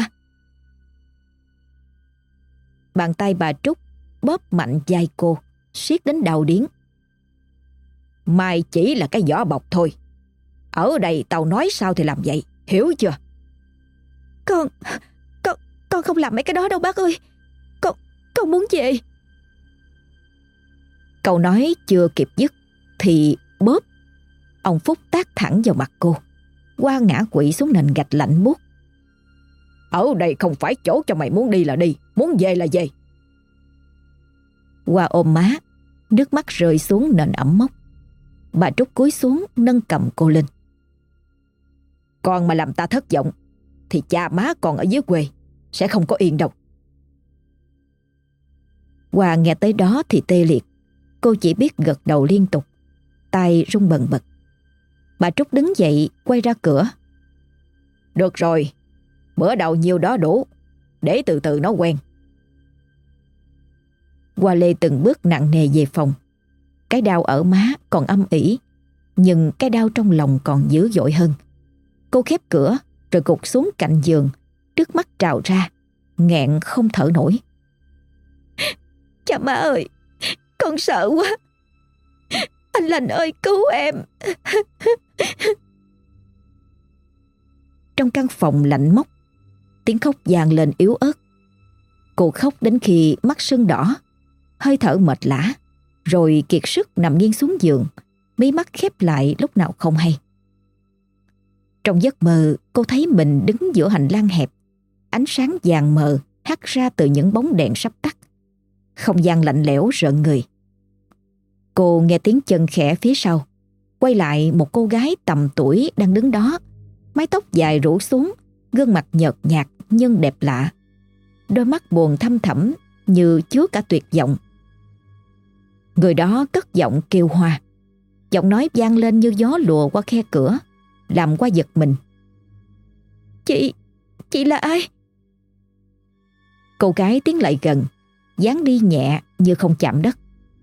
Bàn tay bà Trúc bóp mạnh vai cô, siết đến đau điếng. Mai chỉ là cái vỏ bọc thôi. Ở đây tao nói sao thì làm vậy, hiểu chưa? Con, con, con không làm mấy cái đó đâu bác ơi. Con, con muốn về. Câu nói chưa kịp dứt thì bóp, ông Phúc tát thẳng vào mặt cô. Hoa ngã quỵ xuống nền gạch lạnh buốt. Ở đây không phải chỗ cho mày muốn đi là đi, muốn về là về. Hoa ôm má, nước mắt rơi xuống nền ẩm mốc. Bà Trúc cúi xuống nâng cầm cô lên. Con mà làm ta thất vọng thì cha má còn ở dưới quê sẽ không có yên đâu. Hoa nghe tới đó thì tê liệt. Cô chỉ biết gật đầu liên tục, tay run bần bật. Bà Trúc đứng dậy quay ra cửa. Được rồi, bữa đầu nhiêu đó đủ, để từ từ nó quen. Hoa lê từng bước nặng nề về phòng. Cái đau ở má còn âm ỉ, nhưng cái đau trong lòng còn dữ dội hơn. Cô khép cửa rồi gục xuống cạnh giường, nước mắt trào ra, nghẹn không thở nổi. Cha má ơi, con sợ quá. Anh Lành ơi, cứu em. Trong căn phòng lạnh mốc, tiếng khóc vang lên yếu ớt. Cô khóc đến khi mắt sưng đỏ, hơi thở mệt lả, rồi kiệt sức nằm nghiêng xuống giường, mí mắt khép lại lúc nào không hay. Trong giấc mơ, cô thấy mình đứng giữa hành lang hẹp, ánh sáng vàng mờ hắt ra từ những bóng đèn sắp tắt. Không gian lạnh lẽo rợn người. Cô nghe tiếng chân khẽ phía sau, quay lại một cô gái tầm tuổi đang đứng đó, mái tóc dài rủ xuống, gương mặt nhợt nhạt nhưng đẹp lạ, đôi mắt buồn thăm thẳm như chứa cả tuyệt vọng. Người đó cất giọng kêu Hoa, giọng nói vang lên như gió lùa qua khe cửa, làm Hoa giật mình. Chị, chị là ai? Cô gái tiến lại gần, dáng đi nhẹ như không chạm đất.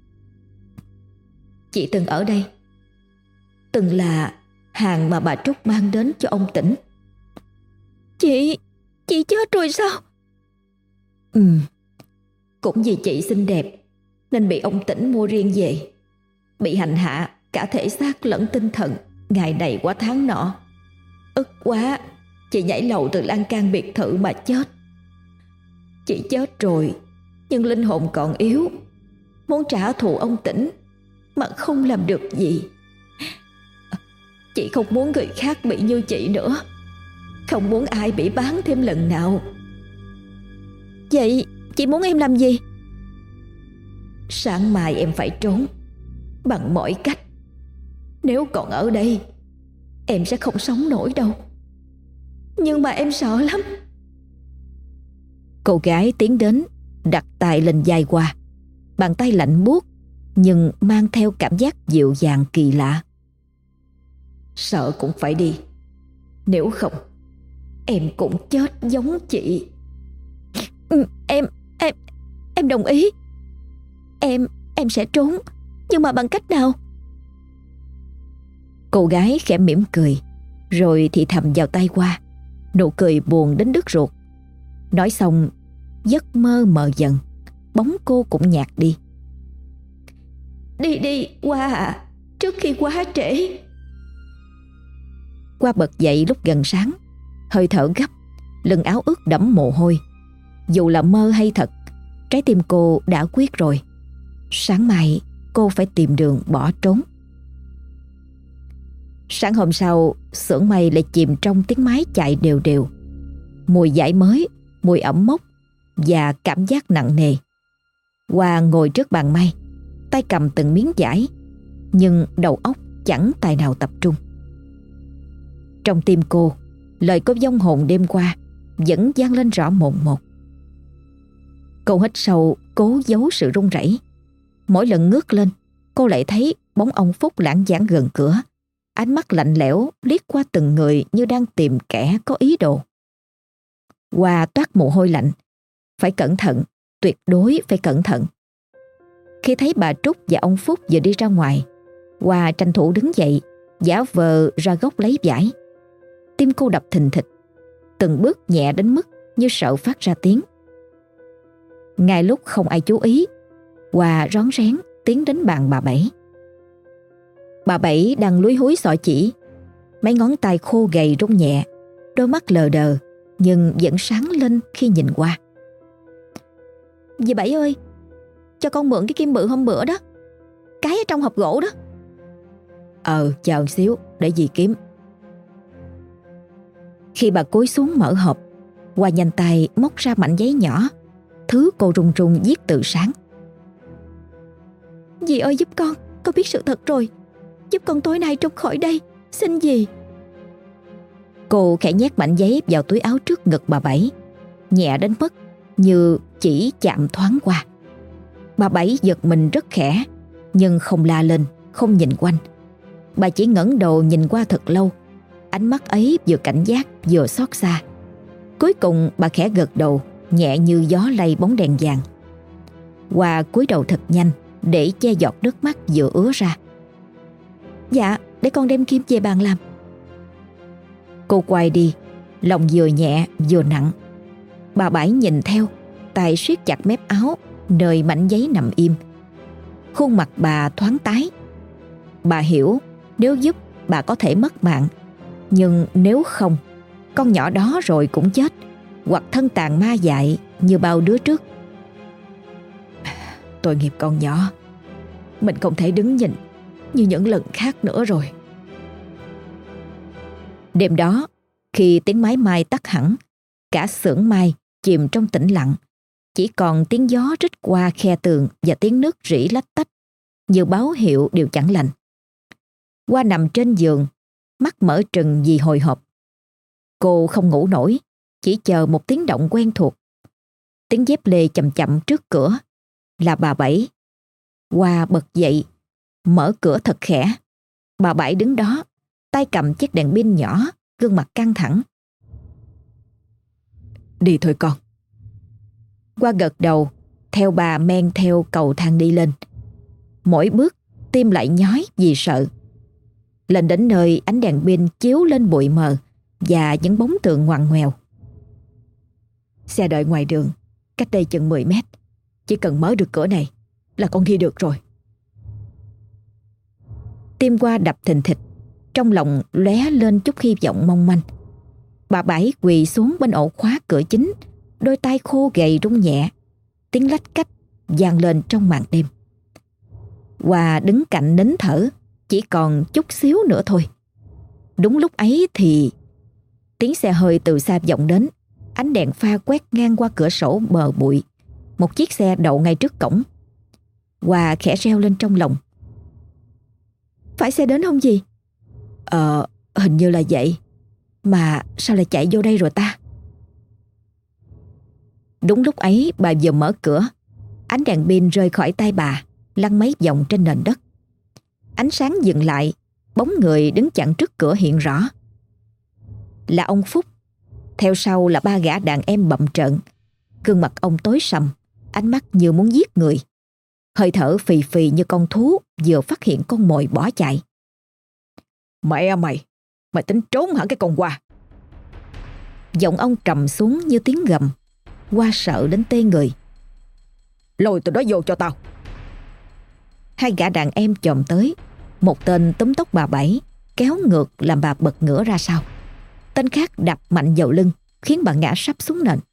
Chị từng ở đây, từng là hàng mà bà Trúc mang đến cho ông Tĩnh. Chị, chị chết rồi sao? Ừ, cũng vì chị xinh đẹp nên bị ông Tĩnh mua riêng về, bị hành hạ cả thể xác lẫn tinh thần ngày này qua tháng nọ. Ức quá, chị nhảy lầu từ lan can biệt thự mà chết. Chị chết rồi, nhưng linh hồn còn yếu, muốn trả thù ông Tĩnh mà không làm được gì. Chị không muốn người khác bị như chị nữa, không muốn ai bị bán thêm lần nào. Vậy chị muốn em làm gì? Sáng mai em phải trốn bằng mọi cách. Nếu còn ở đây, em sẽ không sống nổi đâu. Nhưng mà em sợ lắm. Cô gái tiến đến, đặt tay lên vai Hoa. Bàn tay lạnh buốt nhưng mang theo cảm giác dịu dàng kỳ lạ. Sợ cũng phải đi, nếu không em cũng chết giống chị. Ừ, em em em đồng ý. Em em sẽ trốn, nhưng mà bằng cách nào? Cô gái khẽ mỉm cười, rồi thì thầm vào tay Hoa, nụ cười buồn đến đứt ruột. Nói xong, giấc mơ mờ dần, bóng cô cũng nhạt đi. Đi đi Hoa à, trước khi quá trễ. Hoa bật dậy lúc gần sáng, hơi thở gấp, lưng áo ướt đẫm mồ hôi. Dù là mơ hay thật, trái tim cô đã quyết rồi. Sáng mai cô phải tìm đường bỏ trốn. Sáng hôm sau, xưởng may lại chìm trong tiếng máy chạy đều đều. Mùi vải mới, mùi ẩm mốc và cảm giác nặng nề. Hoa ngồi trước bàn may, tay cầm từng miếng vải, nhưng đầu óc chẳng tài nào tập trung. Trong tim cô, lời có vong hồn đêm qua vẫn vang lên rõ mồn một. Cô hít sâu, cố giấu sự run rẩy. Mỗi lần ngước lên, cô lại thấy bóng ông Phúc lãng vãng gần cửa, ánh mắt lạnh lẽo liếc qua từng người như đang tìm kẻ có ý đồ. Hoa toát mồ hôi lạnh. Phải cẩn thận, tuyệt đối phải cẩn thận. Khi thấy bà Trúc và ông Phúc vừa đi ra ngoài, Hoa tranh thủ đứng dậy, giả vờ ra góc lấy vải. Tim cô đập thình thịch, từng bước nhẹ đến mức như sợ phát ra tiếng. Ngay lúc không ai chú ý, Hoa rón rén tiến đến bàn bà Bảy. Bà Bảy đang lúi húi xỏ chỉ, mấy ngón tay khô gầy run nhẹ, đôi mắt lờ đờ nhưng vẫn sáng lên khi nhìn qua. Dì Bảy ơi, cho con mượn cái kim bự hôm bữa đó, cái ở trong hộp gỗ đó. Ờ, chờ xíu để dì kiếm. Khi bà cúi xuống mở hộp, Hoa nhanh tay móc ra mảnh giấy nhỏ, thứ cô run run viết từ sáng. Dì ơi giúp con, con biết sự thật rồi, giúp con tối nay trốn khỏi đây, xin dì. Cô khẽ nhét mảnh giấy vào túi áo trước ngực bà Bảy, nhẹ đến mức như chỉ chạm thoáng qua. Bà Bảy giật mình rất khẽ, nhưng không la lên, không nhìn quanh. Bà chỉ ngẩng đầu nhìn qua thật lâu. Ánh mắt ấy vừa cảnh giác vừa xót xa. Cuối cùng bà khẽ gật đầu, nhẹ như gió lay bóng đèn vàng. Hoa cúi đầu thật nhanh để che giọt nước mắt vừa ứa ra. Dạ, để con đem kim về bàn làm. Cô quay đi, lòng vừa nhẹ vừa nặng. Bà Bảy nhìn theo, tay siết chặt mép áo nơi mảnh giấy nằm im. Khuôn mặt bà thoáng tái. Bà hiểu nếu giúp bà có thể mất mạng, nhưng nếu không, con nhỏ đó rồi cũng chết, hoặc thân tàn ma dại như bao đứa trước. Tội nghiệp con nhỏ, mình không thể đứng nhìn như những lần khác nữa rồi. Đêm đó, khi tiếng máy may tắt hẳn, cả xưởng may chìm trong tĩnh lặng. Chỉ còn tiếng gió rít qua khe tường và tiếng nước rỉ lách tách như báo hiệu điều chẳng lành. Hoa nằm trên giường, mắt mở trừng vì hồi hộp. Cô không ngủ nổi, chỉ chờ một tiếng động quen thuộc. Tiếng dép lê chậm chậm trước cửa. Là bà Bảy. Hoa bật dậy, mở cửa thật khẽ. Bà Bảy đứng đó, tay cầm chiếc đèn pin nhỏ, gương mặt căng thẳng. Đi thôi con. Hoa gật đầu, theo bà men theo cầu thang đi lên. Mỗi bước tim lại nhói vì sợ. Lên đến nơi, ánh đèn pin chiếu lên bụi mờ và những bóng tường ngoằn ngoèo. Xe đợi ngoài đường, cách đây chừng mười mét. Chỉ cần mở được cửa này là con ghi được rồi. Tim Hoa đập thình thịch, trong lòng lóe lên chút hy vọng mong manh. Bà Bảy quỳ xuống bên ổ khóa cửa chính, đôi tay khô gầy rung nhẹ. Tiếng lách cách vang lên trong màn đêm. Hoa đứng cạnh nín thở, chỉ còn chút xíu nữa thôi. Đúng lúc ấy thì tiếng xe hơi từ xa vọng đến. Ánh đèn pha quét ngang qua cửa sổ bờ bụi. Một chiếc xe đậu ngay trước cổng. Hoa khẽ reo lên trong lòng. Phải xe đến không gì? Ờ, hình như là vậy. Mà sao lại chạy vô đây rồi ta? Đúng lúc ấy bà vừa mở cửa. Ánh đèn pin rơi khỏi tay bà, lăn mấy vòng trên nền đất. Ánh sáng dừng lại, bóng người đứng chặn trước cửa hiện rõ. Là ông Phúc. Theo sau là ba gã đàn em bậm trợn. Gương mặt ông tối sầm, ánh mắt như muốn giết người. Hơi thở phì phì như con thú vừa phát hiện con mồi bỏ chạy. Mẹ mày, mày tính trốn hả cái con Hoa? Giọng ông trầm xuống như tiếng gầm. Hoa sợ đến tê người. Lôi tụi đó vô cho tao. Hai gã đàn em chồm tới. Một tên túm tóc bà Bảy, kéo ngược làm bà bật ngửa ra sau. Tên khác đập mạnh vào lưng, khiến bà ngã sắp xuống nền.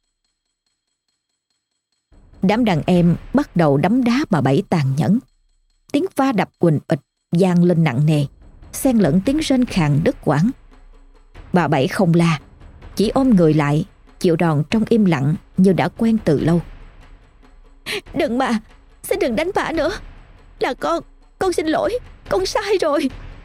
Đám đàn em bắt đầu đấm đá bà Bảy tàn nhẫn. Tiếng va đập quỳnh ịch vang lên nặng nề, xen lẫn tiếng rên khàn đứt quãng. Bà Bảy không la, chỉ ôm người lại, chịu đòn trong im lặng như đã quen từ lâu. Đừng mà, xin đừng đánh bà nữa. Là con, con xin lỗi, con sai rồi.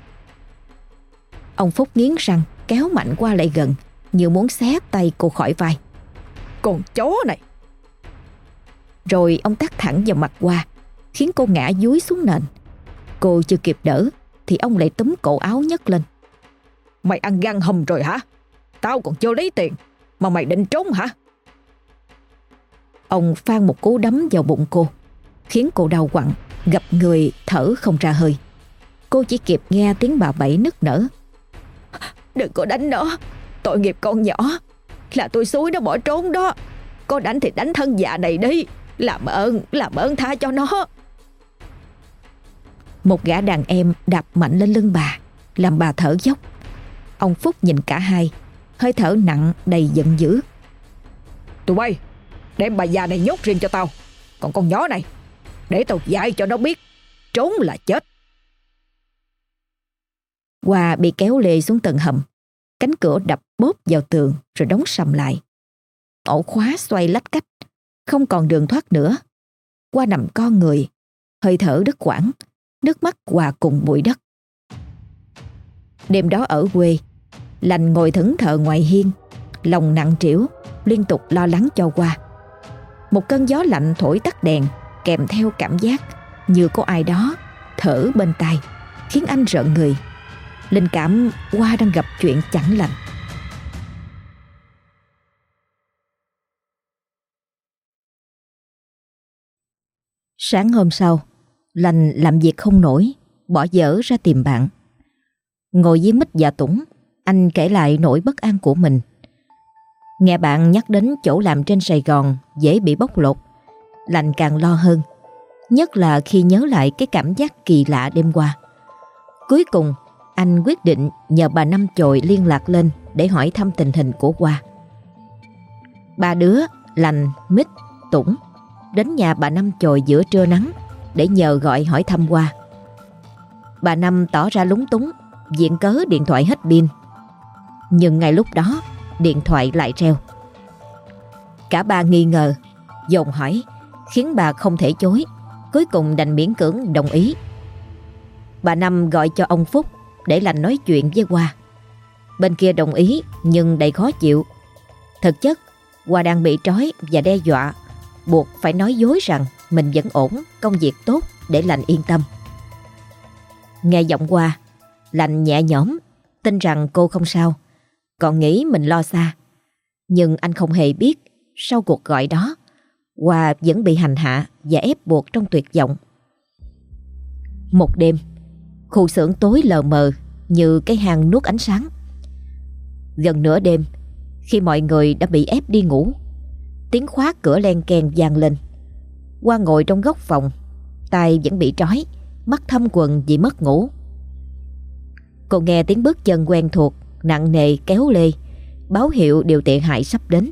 Ông Phúc nghiến răng, kéo mạnh qua lại gần, như muốn xé tay cô khỏi vai. Con chó này! Rồi ông tát thẳng vào mặt Hoa, khiến cô ngã dúi xuống nền. Cô chưa kịp đỡ thì ông lại túm cổ áo nhấc lên. Mày ăn gan hùm rồi hả? Tao còn chưa lấy tiền mà mày định trốn hả? Ông phang một cú đấm vào bụng cô, khiến cô đau quặn, gập người thở không ra hơi. Cô chỉ kịp nghe tiếng bà Bảy nức nở. Đừng có đánh nó, tội nghiệp con nhỏ. Là tôi xúi nó bỏ trốn đó. Có đánh thì đánh thân già này đi. Làm ơn, làm ơn tha cho nó. Một gã đàn em đạp mạnh lên lưng bà, làm bà thở dốc. Ông Phúc nhìn cả hai, hơi thở nặng đầy giận dữ. Tụi bay, đem bà già này nhốt riêng cho tao. Còn con nhỏ này, để tao dạy cho nó biết trốn là chết. Hoa bị kéo lê xuống tầng hầm. Cánh cửa đập bóp vào tường rồi đóng sầm lại. Ổ khóa xoay lách cách, không còn đường thoát nữa. Hoa nằm co người, hơi thở đứt quãng, nước mắt hòa cùng bụi đất. Đêm đó ở quê, Lành ngồi thẫn thờ ngoài hiên, lòng nặng trĩu, liên tục lo lắng cho Hoa. Một cơn gió lạnh thổi tắt đèn, kèm theo cảm giác như có ai đó thở bên tai, khiến anh rợn người. Linh cảm Hoa đang gặp chuyện chẳng lành. Sáng hôm sau, Lành làm việc không nổi, bỏ dở ra tìm bạn. Ngồi dưới mít dạ tủng, anh kể lại nỗi bất an của mình. Nghe bạn nhắc đến chỗ làm trên Sài Gòn dễ bị bóc lột, Lành càng lo hơn, nhất là khi nhớ lại cái cảm giác kỳ lạ đêm qua. Cuối cùng, anh quyết định nhờ bà Năm Chồi liên lạc lên để hỏi thăm tình hình của Hoa. Ba đứa, Lành, Mít, Tủng đến nhà bà Năm Chồi giữa trưa nắng để nhờ gọi hỏi thăm Hoa. Bà Năm tỏ ra lúng túng, viện cớ điện thoại hết pin. Nhưng ngay lúc đó, điện thoại lại reo. Cả ba nghi ngờ, dồn hỏi, khiến bà không thể chối. Cuối cùng đành miễn cưỡng đồng ý. Bà Năm gọi cho ông Phúc để Lành nói chuyện với Hoa. Bên kia đồng ý nhưng đầy khó chịu. Thực chất, Hoa đang bị trói và đe dọa, buộc phải nói dối rằng mình vẫn ổn, công việc tốt để Lành yên tâm. Nghe giọng Hoa, Lành nhẹ nhõm, tin rằng cô không sao, còn nghĩ mình lo xa. Nhưng anh không hề biết sau cuộc gọi đó, Hoa vẫn bị hành hạ và ép buộc trong tuyệt vọng. Một đêm, khu xưởng tối lờ mờ như cái hang nuốt ánh sáng. Gần nửa đêm, khi mọi người đã bị ép đi ngủ, tiếng khóa cửa len keng vang lên. Hoa ngồi trong góc phòng, tay vẫn bị trói, mắt thâm quầng vì mất ngủ. Cô nghe tiếng bước chân quen thuộc, nặng nề kéo lê, báo hiệu điều tệ hại sắp đến.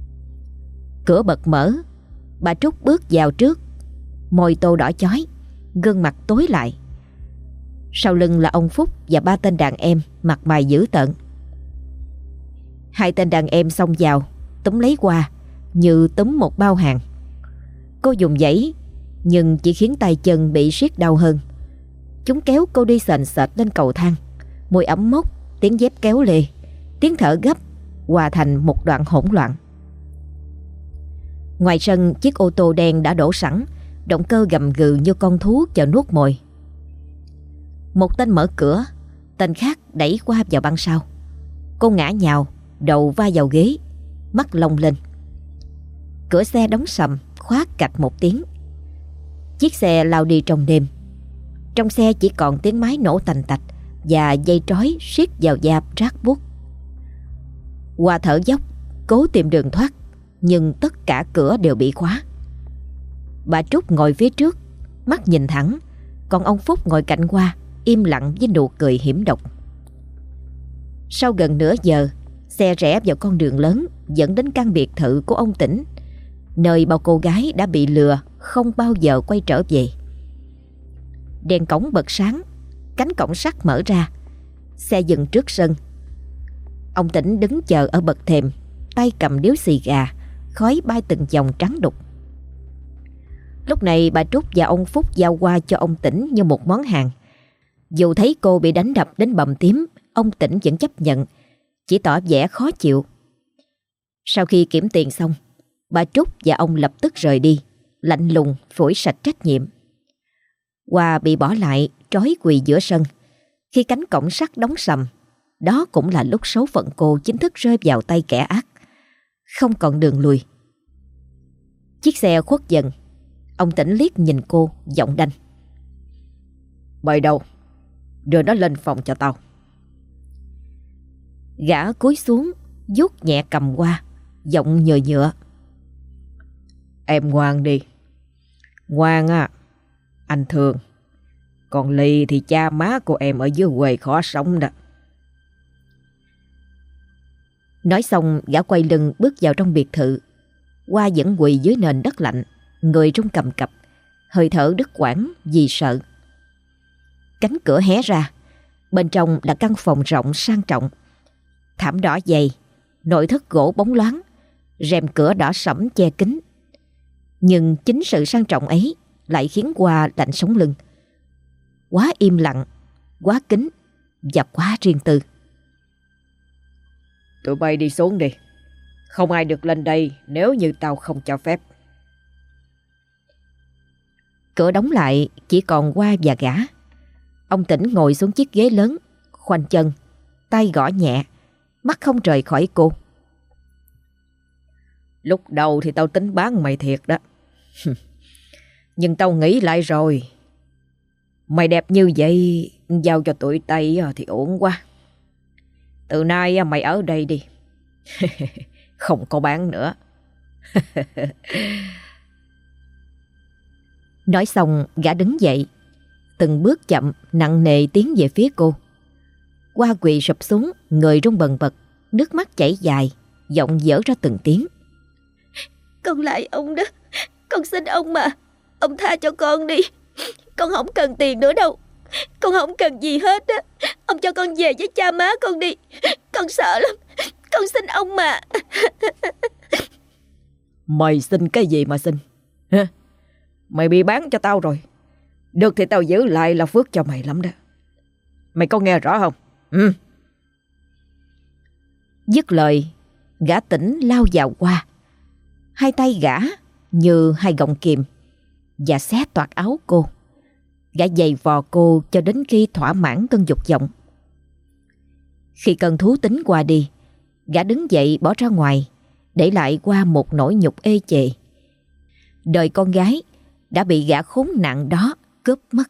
Cửa bật mở, bà Trúc bước vào trước, môi tô đỏ chói, gương mặt tối lại. Sau lưng là ông Phúc và ba tên đàn em mặt mày dữ tợn. Hai tên đàn em xông vào, túm lấy Hoa như túm một bao hàng. Cô dùng giãy nhưng chỉ khiến tay chân bị siết đau hơn. Chúng kéo cô đi sền sệt lên cầu thang, mùi ẩm mốc, tiếng dép kéo lê, tiếng thở gấp hòa thành một đoạn hỗn loạn. Ngoài sân, chiếc ô tô đen đã đổ sẵn, động cơ gầm gừ như con thú chờ nuốt mồi. Một tên mở cửa, tên khác đẩy Hoa vào băng sau. Cô ngã nhào, đầu va vào ghế, mắt lông lên. Cửa xe đóng sầm, khóa cạch một tiếng. Chiếc xe lao đi trong đêm. Trong xe chỉ còn tiếng máy nổ tành tạch và dây trói siết vào da rát buốt. Hoa thở dốc, cố tìm đường thoát, nhưng tất cả cửa đều bị khóa. Bà Trúc ngồi phía trước, mắt nhìn thẳng, còn ông Phúc ngồi cạnh Hoa, im lặng với nụ cười hiểm độc. Sau gần nửa giờ, xe rẽ vào con đường lớn dẫn đến căn biệt thự của ông Tĩnh, nơi bao cô gái đã bị lừa không bao giờ quay trở về. Đèn cổng bật sáng, cánh cổng sắt mở ra, xe dừng trước sân. Ông Tĩnh đứng chờ ở bậc thềm, tay cầm điếu xì gà, khói bay từng vòng trắng đục. Lúc này bà Trúc và ông Phúc giao qua cho ông Tĩnh như một món hàng. Dù thấy cô bị đánh đập đến bầm tím, ông Tĩnh vẫn chấp nhận, chỉ tỏ vẻ khó chịu. Sau khi kiểm tiền xong, bà Trúc và ông lập tức rời đi, lạnh lùng phủi sạch trách nhiệm. Hoa bị bỏ lại trói quỳ giữa sân. Khi cánh cổng sắt đóng sầm, đó cũng là lúc số phận cô chính thức rơi vào tay kẻ ác, không còn đường lùi. Chiếc xe khuất dần. Ông Tĩnh liếc nhìn cô, giọng đanh: "Mời đâu, đưa nó lên phòng cho tao." Gã cúi xuống, vuốt nhẹ cầm Hoa, giọng nhờ nhựa: "Em ngoan đi, ngoan á, anh thương. Còn Ly thì cha má của em ở dưới quê khó sống đó." Nói xong, gã quay lưng bước vào trong biệt thự. Hoa vẫn quỳ dưới nền đất lạnh, người run cầm cập, hơi thở đứt quãng vì sợ. Cánh cửa hé ra, bên trong là căn phòng rộng sang trọng. Thảm đỏ dày, nội thất gỗ bóng loáng, rèm cửa đỏ sẫm che kín. Nhưng chính sự sang trọng ấy lại khiến Hoa lạnh sống lưng. Quá im lặng, quá kín và quá riêng tư. "Tụi bay đi xuống đi, không ai được lên đây nếu như tao không cho phép." Cửa đóng lại, chỉ còn Hoa và gã. Ông Tĩnh ngồi xuống chiếc ghế lớn, khoanh chân, tay gõ nhẹ, mắt không rời khỏi cô. Lúc đầu thì tao tính bán mày thiệt đó. Nhưng tao nghĩ lại rồi, mày đẹp như vậy, giao cho tụi Tây thì ổn quá. Từ nay mày ở đây đi. Không có bán nữa. Nói xong gã đứng dậy, từng bước chậm nặng nề tiến về phía cô. Hoa quỳ sụp xuống, người run bần bật, nước mắt chảy dài, giọng dở ra từng tiếng. Con lại ông đó, con xin ông mà, ông tha cho con đi. Con không cần tiền nữa đâu, con không cần gì hết á. Ông cho con về với cha má con đi, con sợ lắm, con xin ông mà. Mày xin cái gì mà xin hả? Mày bị bán cho tao rồi, được thì tao giữ lại là phước cho mày lắm đó. Mày có nghe rõ không? Ừ. Dứt lời, gã Tĩnh lao vào Hoa. Hai tay gã như hai gọng kìm và xé toạc áo cô. Gã giày vò cô cho đến khi thỏa mãn cơn dục vọng. Khi cơn thú tính qua đi, gã đứng dậy bỏ ra ngoài, để lại Hoa một nỗi nhục ê chề. Đời con gái đã bị gã khốn nạn đó cướp mất.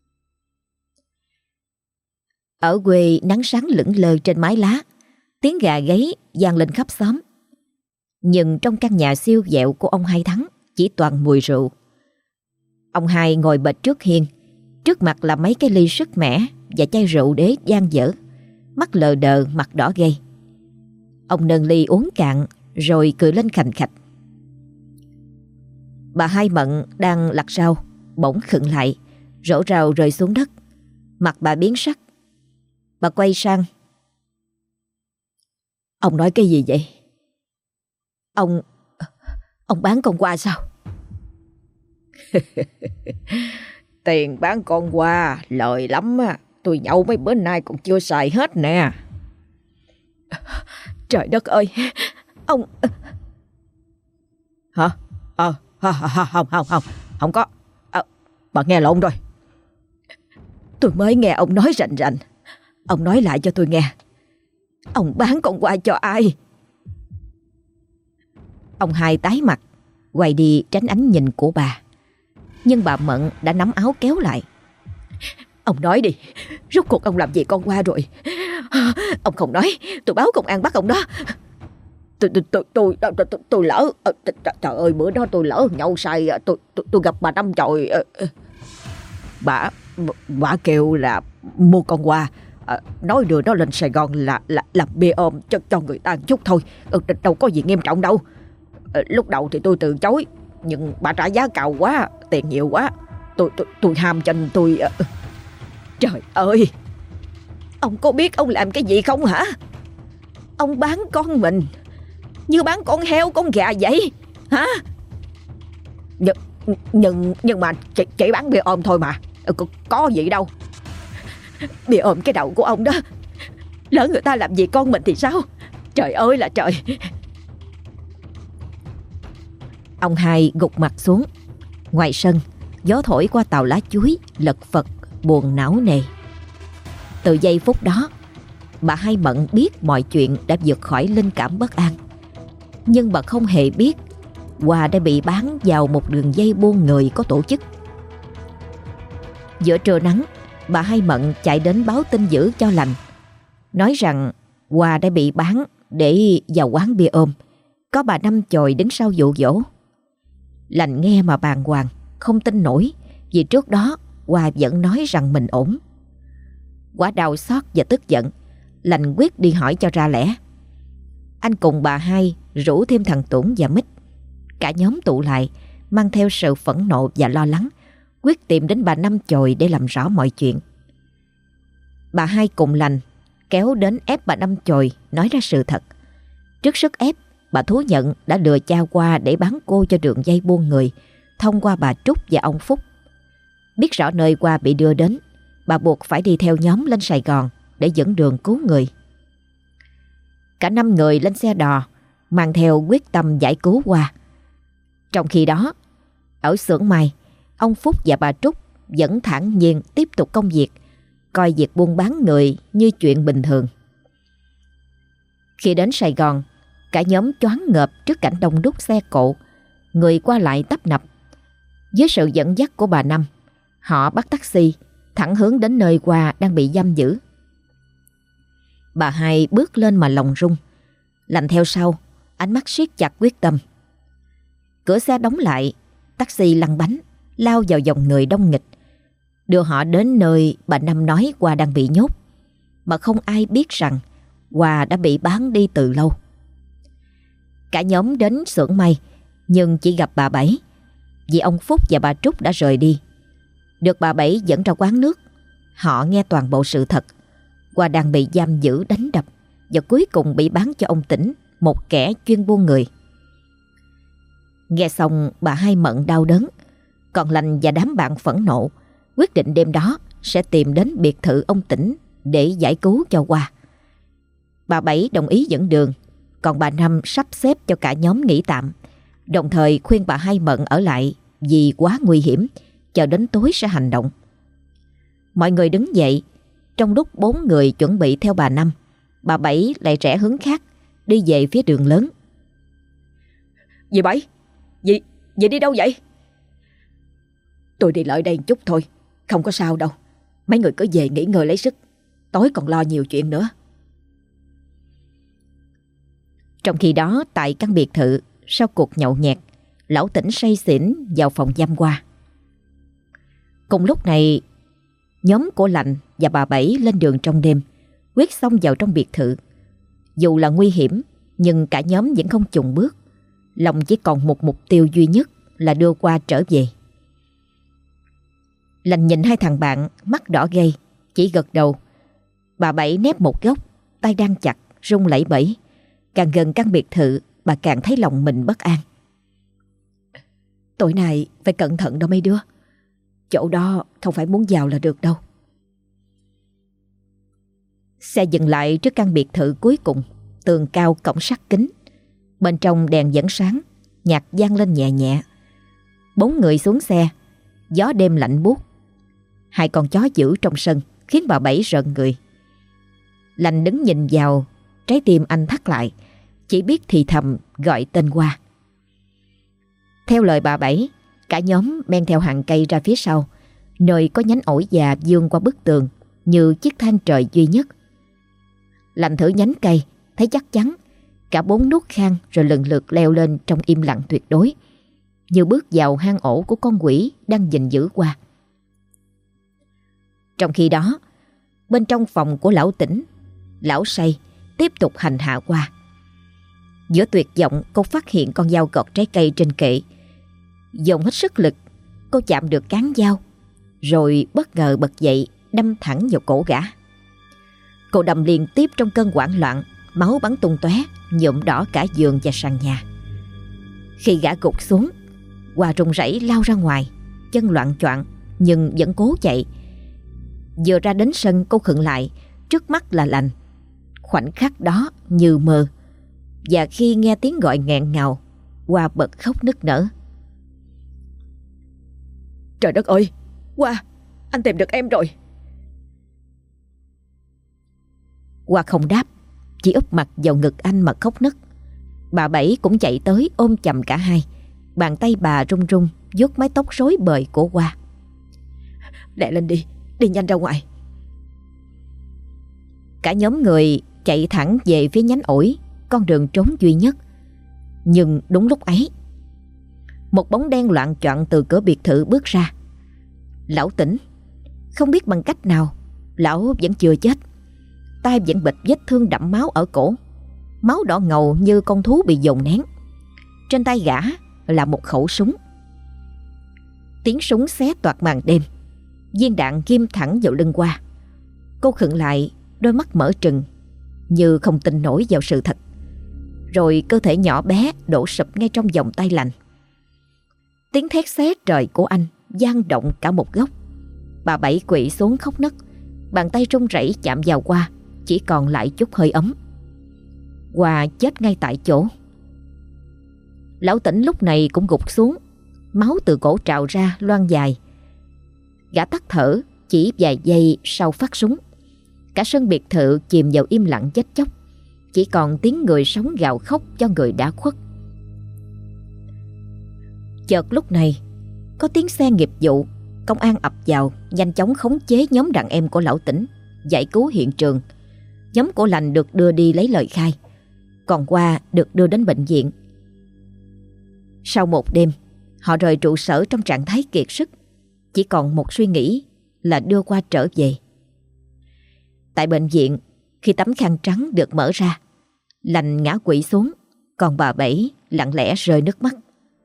Ở quê nắng sáng lững lờ trên mái lá, tiếng gà gáy vang lên khắp xóm. Nhưng trong căn nhà siêu vẹo của ông Hai Thắng chỉ toàn mùi rượu. Ông Hai ngồi bệt trước hiên, trước mặt là mấy cái ly sứt mẻ và chai rượu đế dang dở, mắt lờ đờ, mặt đỏ gay. Ông nâng ly uống cạn rồi cười lên khành khạch. Bà Hai Mận đang lặt rau bỗng khựng lại, rổ rau rơi xuống đất. Mặt bà biến sắc. Bà quay sang. Ông nói cái gì vậy? Ông Ông bán con Hoa sao? Tiền bán con Hoa lời lắm á. Tôi nhậu mấy bữa nay còn chưa xài hết nè. Trời đất ơi, ông... Hả? Ờ, à, không, không, không, không có. À, bà nghe lộn rồi. Tôi mới nghe ông nói rành rành. Ông nói lại cho tôi nghe. Ông bán con Hoa cho ai? Ông Hai tái mặt, quay đi tránh ánh nhìn của bà. Nhưng bà Mận đã nắm áo kéo lại. Ông nói đi, rốt cuộc ông làm gì con Hoa rồi? Ông không nói, tôi báo công an bắt ông đó. Tôi tôi tôi tôi tôi, tôi, tôi lỡ. Trời ơi, bữa đó tôi lỡ nhậu say, tôi tôi, tôi gặp bà Năm Chòi. Bà bà kêu là mua con Hoa, nói đưa nó lên Sài Gòn là là làm bia ôm cho cho người ta chút thôi, đâu có gì nghiêm trọng đâu. Lúc đầu thì tôi từ chối, nhưng bà trả giá cao quá, tiền nhiều quá, tôi tôi tôi ham cho nên tôi. Trời ơi, ông có biết ông làm cái gì không hả? Ông bán con mình như bán con heo con gà vậy hả? Nhưng nhưng, nhưng mà chỉ, chỉ bán bia ôm thôi mà, có, có gì đâu. Bia ôm cái đầu của ông đó, lỡ người ta làm gì con mình thì sao? Trời ơi là trời. Ông Hai gục mặt xuống. Ngoài sân, gió thổi qua tàu lá chuối lật phật buồn não nề. Từ giây phút đó, bà Hai Mận biết mọi chuyện đã vượt khỏi linh cảm bất an. Nhưng bà không hề biết Hoa đã bị bán vào một đường dây buôn người có tổ chức. Giữa trưa nắng, bà Hai Mận chạy đến báo tin dữ cho lành, nói rằng Hoa đã bị bán để vào quán bia ôm, có bà Năm Chòi đứng sau dụ dỗ. Lành nghe mà bàng hoàng, không tin nổi, vì trước đó Hoa vẫn nói rằng mình ổn. Quả đau xót và tức giận, Lành quyết đi hỏi cho ra lẽ. Anh cùng bà Hai rủ thêm thằng Tuấn và Mít. Cả nhóm tụ lại, mang theo sự phẫn nộ và lo lắng, quyết tìm đến bà Năm Chòi để làm rõ mọi chuyện. Bà Hai cùng Lành kéo đến ép bà Năm Chòi nói ra sự thật. Trước sức ép, bà thú nhận đã lừa cha qua để bán cô cho đường dây buôn người thông qua bà Trúc và ông Phúc. Biết rõ nơi qua bị đưa đến, bà buộc phải đi theo nhóm lên Sài Gòn để dẫn đường cứu người. Cả năm người lên xe đò, mang theo quyết tâm giải cứu Hoa. Trong khi đó, ở xưởng may, ông Phúc và bà Trúc vẫn thản nhiên tiếp tục công việc, coi việc buôn bán người như chuyện bình thường. Khi đến Sài Gòn, cả nhóm choáng ngợp trước cảnh đông đúc xe cộ, người qua lại tấp nập. Dưới sự dẫn dắt của bà Năm, họ bắt taxi thẳng hướng đến nơi Hoa đang bị giam giữ. Bà Hai bước lên mà lòng rung, Lành theo sau, ánh mắt siết chặt quyết tâm. Cửa xe đóng lại, taxi lăn bánh, lao vào dòng người đông nghịch, đưa họ đến nơi bà Năm nói Hoa đang bị nhốt, mà không ai biết rằng Hoa đã bị bán đi từ lâu. Cả nhóm đến xưởng may, nhưng chỉ gặp bà Bảy, vì ông Phúc và bà Trúc đã rời đi. Được bà Bảy dẫn ra quán nước, họ nghe toàn bộ sự thật. Hoa đang bị giam giữ, đánh đập và cuối cùng bị bán cho ông Tĩnh, một kẻ chuyên buôn người. Nghe xong, bà Hai Mận đau đớn, còn Lành và đám bạn phẫn nộ, quyết định đêm đó sẽ tìm đến biệt thự ông Tĩnh để giải cứu cho Hoa. Bà Bảy đồng ý dẫn đường, còn bà Năm sắp xếp cho cả nhóm nghỉ tạm, đồng thời khuyên bà Hai Mận ở lại vì quá nguy hiểm, chờ đến tối sẽ hành động. Mọi người đứng dậy. Trong lúc bốn người chuẩn bị theo bà Năm, bà Bảy lại rẽ hướng khác, đi về phía đường lớn. Dì Bảy, dì, dì đi đâu vậy? Tôi đi lại đây một chút thôi, không có sao đâu. Mấy người cứ về nghỉ ngơi lấy sức, tối còn lo nhiều chuyện nữa. Trong khi đó, tại căn biệt thự, sau cuộc nhậu nhẹt, lão Tĩnh say xỉn vào phòng giam Hoa. Cùng lúc này, nhóm của Lành và bà Bảy lên đường trong đêm, quyết xông vào trong biệt thự. Dù là nguy hiểm, nhưng cả nhóm vẫn không chùn bước. Lòng chỉ còn một mục tiêu duy nhất là đưa Hoa trở về. Lành nhìn hai thằng bạn, mắt đỏ gay, chỉ gật đầu. Bà Bảy nép một góc, tay đang chặt, run lẩy bẩy. Càng gần căn biệt thự, bà càng thấy lòng mình bất an. Tối nay phải cẩn thận đâu mấy đứa. Chỗ đó không phải muốn vào là được đâu. Xe dừng lại trước căn biệt thự cuối cùng, tường cao cổng sắt kính. Bên trong đèn vẫn sáng, nhạc vang lên nhẹ nhẹ. Bốn người xuống xe, gió đêm lạnh buốt. Hai con chó dữ trong sân khiến bà Bảy rợn người. Lành đứng nhìn vào, trái tim anh thắt lại, chỉ biết thì thầm gọi tên Hoa. Theo lời bà Bảy, cả nhóm men theo hàng cây ra phía sau, nơi có nhánh ổi già vươn qua bức tường như chiếc thang trời duy nhất. Lành thử nhánh cây, thấy chắc chắn, cả bốn nuốt khang rồi lần lượt leo lên trong im lặng tuyệt đối, như bước vào hang ổ của con quỷ đang gìn giữ Hoa. Trong khi đó, bên trong phòng của lão Tĩnh, lão say tiếp tục hành hạ Hoa. Giữa tuyệt vọng, cô phát hiện con dao gọt trái cây trên kệ. Dồn hết sức lực, cô chạm được cán dao, rồi bất ngờ bật dậy đâm thẳng vào cổ gã. Cô đâm liên tiếp trong cơn hoảng loạn, máu bắn tung tóe, nhuộm đỏ cả giường và sàn nhà. Khi gã gục xuống, Hoa run rẩy lao ra ngoài, chân loạng choạng nhưng vẫn cố chạy. Vừa ra đến sân, cô khựng lại, trước mắt là Lành. Khoảnh khắc đó như mơ, và khi nghe tiếng gọi nghẹn ngào, Hoa bật khóc nức nở. Trời đất ơi, Hoa, anh tìm được em rồi. Hoa không đáp, chỉ úp mặt vào ngực anh mà khóc nức. Bà Bảy cũng chạy tới ôm chầm cả hai. Bàn tay bà run run vuốt mái tóc rối bời của Hoa. Lẹ lên đi, đi nhanh ra ngoài. Cả nhóm người chạy thẳng về phía nhánh ổi, con đường trốn duy nhất. Nhưng đúng lúc ấy, một bóng đen loạng choạng từ cửa biệt thự bước ra. Lão Tĩnh. Không biết bằng cách nào, lão vẫn chưa chết. tay vẫn bịt vết thương đẫm máu ở cổ, máu đỏ ngầu như con thú bị dồn nén. Trên tay gã là một khẩu súng. Tiếng súng xé toạc màn đêm, viên đạn ghim thẳng vào lưng Hoa. Cô khựng lại, đôi mắt mở trừng như không tin nổi vào sự thật. Rồi cơ thể nhỏ bé đổ sụp ngay trong vòng tay lạnh. Tiếng thét xé trời của anh vang động cả một góc. Bà Bảy quỵ xuống khóc nấc, bàn tay run rẩy chạm vào Hoa, chỉ còn lại chút hơi ấm. Hoa chết ngay tại chỗ. Lão Tĩnh lúc này cũng gục xuống, máu từ cổ trào ra loang dài. Gã tắt thở chỉ vài giây sau phát súng. Cả sân biệt thự chìm vào im lặng chết chóc, chỉ còn tiếng người sống gào khóc cho người đã khuất. Chợt lúc này có tiếng xe nghiệp vụ công an ập vào, nhanh chóng khống chế nhóm đàn em của lão Tỉnh, giải cứu hiện trường. Nhóm của Lành được đưa đi lấy lời khai, còn Hoa được đưa đến bệnh viện. Sau một đêm, họ rời trụ sở trong trạng thái kiệt sức, chỉ còn một suy nghĩ là đưa Hoa trở về. Tại bệnh viện, khi tấm khăn trắng được mở ra, Lành ngã quỵ xuống, còn bà Bảy lặng lẽ rơi nước mắt.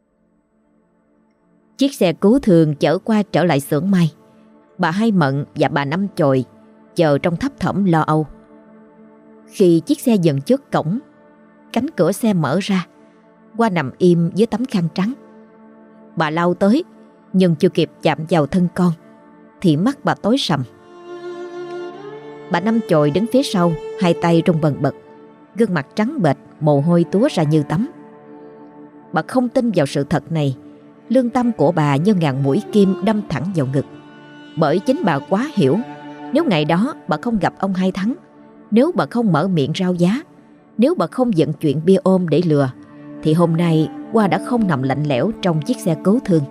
Chiếc xe cứu thương chở Hoa trở lại xưởng may. Bà Hai Mận và bà Năm Chồi chờ trong thấp thỏm lo âu. Khi chiếc xe dừng trước cổng, cánh cửa xe mở ra, Hoa nằm im dưới tấm khăn trắng. Bà lao tới, nhưng chưa kịp chạm vào thân con thì mắt bà tối sầm. Bà Năm Chồi đứng phía sau, hai tay run bần bật, gương mặt trắng bệch, mồ hôi túa ra như tắm. Bà không tin vào sự thật này. Lương tâm của bà như ngàn mũi kim đâm thẳng vào ngực. Bởi chính bà quá hiểu, nếu ngày đó bà không gặp ông Hai Thắng, nếu bà không mở miệng rao giá, nếu bà không dựng chuyện bia ôm để lừa, thì hôm nay Hoa đã không nằm lạnh lẽo trong chiếc xe cứu thương.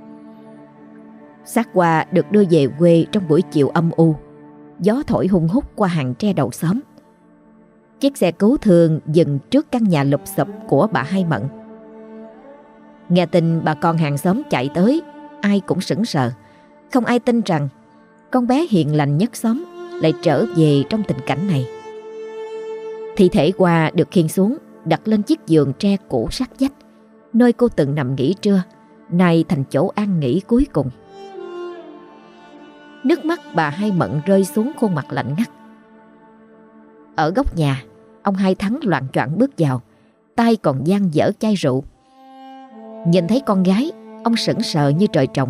Xác Hoa được đưa về quê trong buổi chiều âm u. Gió thổi hun hút qua hàng tre đầu xóm. Chiếc xe cứu thương dừng trước căn nhà lụp xụp của bà Hai Mận. Nghe tin bà con hàng xóm chạy tới, ai cũng sững sờ. Không ai tin rằng con bé hiền lành nhất xóm lại trở về trong tình cảnh này. Thi thể Hoa được khiêng xuống, đặt lên chiếc giường tre cũ sát vách, nơi cô từng nằm nghỉ trưa, nay thành chỗ an nghỉ cuối cùng. Nước mắt bà Hai Mận rơi xuống khuôn mặt lạnh ngắt. Ở góc nhà, ông Hai Thắng loạng choạng bước vào, tay còn dang dở chai rượu. Nhìn thấy con gái, ông sững sờ như trời trồng.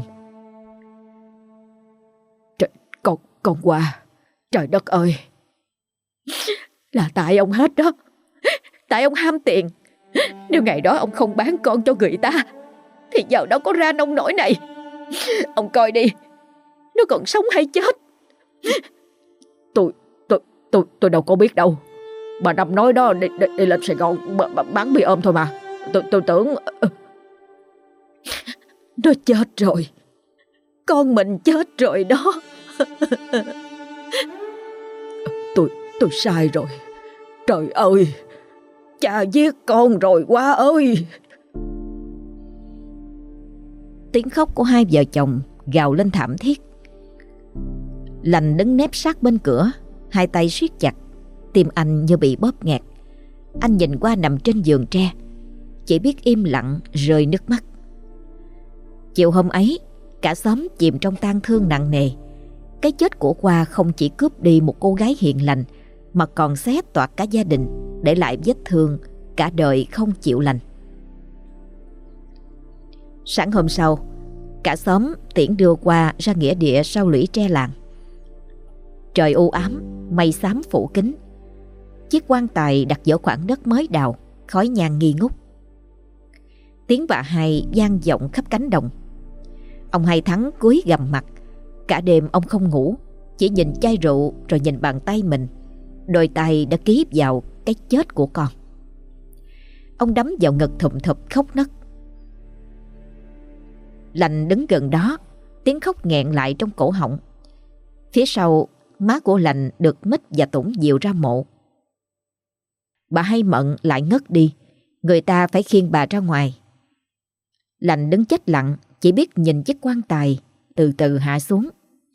Trời, con, con Hoa, trời đất ơi, là tại ông hết đó. Tại ông ham tiền. Nếu ngày đó ông không bán con cho người ta thì giờ đâu có ra nông nỗi này. Ông coi đi, nó còn sống hay chết. Tôi, tôi, tôi, tôi đâu có biết đâu. Bà Năm nói đó, đi, đi, đi lên Sài Gòn bán bia ôm thôi mà. Tôi, tôi tưởng... Nó chết rồi. Con mình chết rồi đó. Tôi, tôi sai rồi. Trời ơi, cha giết con rồi Hoa ơi. Tiếng khóc của hai vợ chồng gào lên thảm thiết. Lành đứng nép sát bên cửa, hai tay siết chặt, tim anh như bị bóp nghẹt. Anh nhìn qua nằm trên giường tre, chỉ biết im lặng rơi nước mắt. Chiều hôm ấy, cả xóm chìm trong tang thương nặng nề. Cái chết của Hoa không chỉ cướp đi một cô gái hiền lành, mà còn xé toạc cả gia đình, để lại vết thương cả đời không chịu lành. Sáng hôm sau, cả xóm tiễn đưa Hoa ra nghĩa địa sau lũy tre làng. Trời u ám, mây xám phủ kín. Chiếc quan tài đặt giữa khoảng đất mới đào, khói nhang nghi ngút. Tiếng bà Hai vang vọng khắp cánh đồng. Ông Hai Thắng cúi gằm mặt. Cả đêm ông không ngủ, chỉ nhìn chai rượu rồi nhìn bàn tay mình. Đôi tay đã ký vào cái chết của con. Ông đấm vào ngực thụm thụp khóc nấc. Lành đứng gần đó, tiếng khóc nghẹn lại trong cổ họng. Phía sau, má của Lành được Mít và Tủng dìu ra mộ. Bà Hai Mận lại ngất đi, người ta phải khiêng bà ra ngoài. Lành đứng chết lặng, chỉ biết nhìn chiếc quan tài từ từ hạ xuống.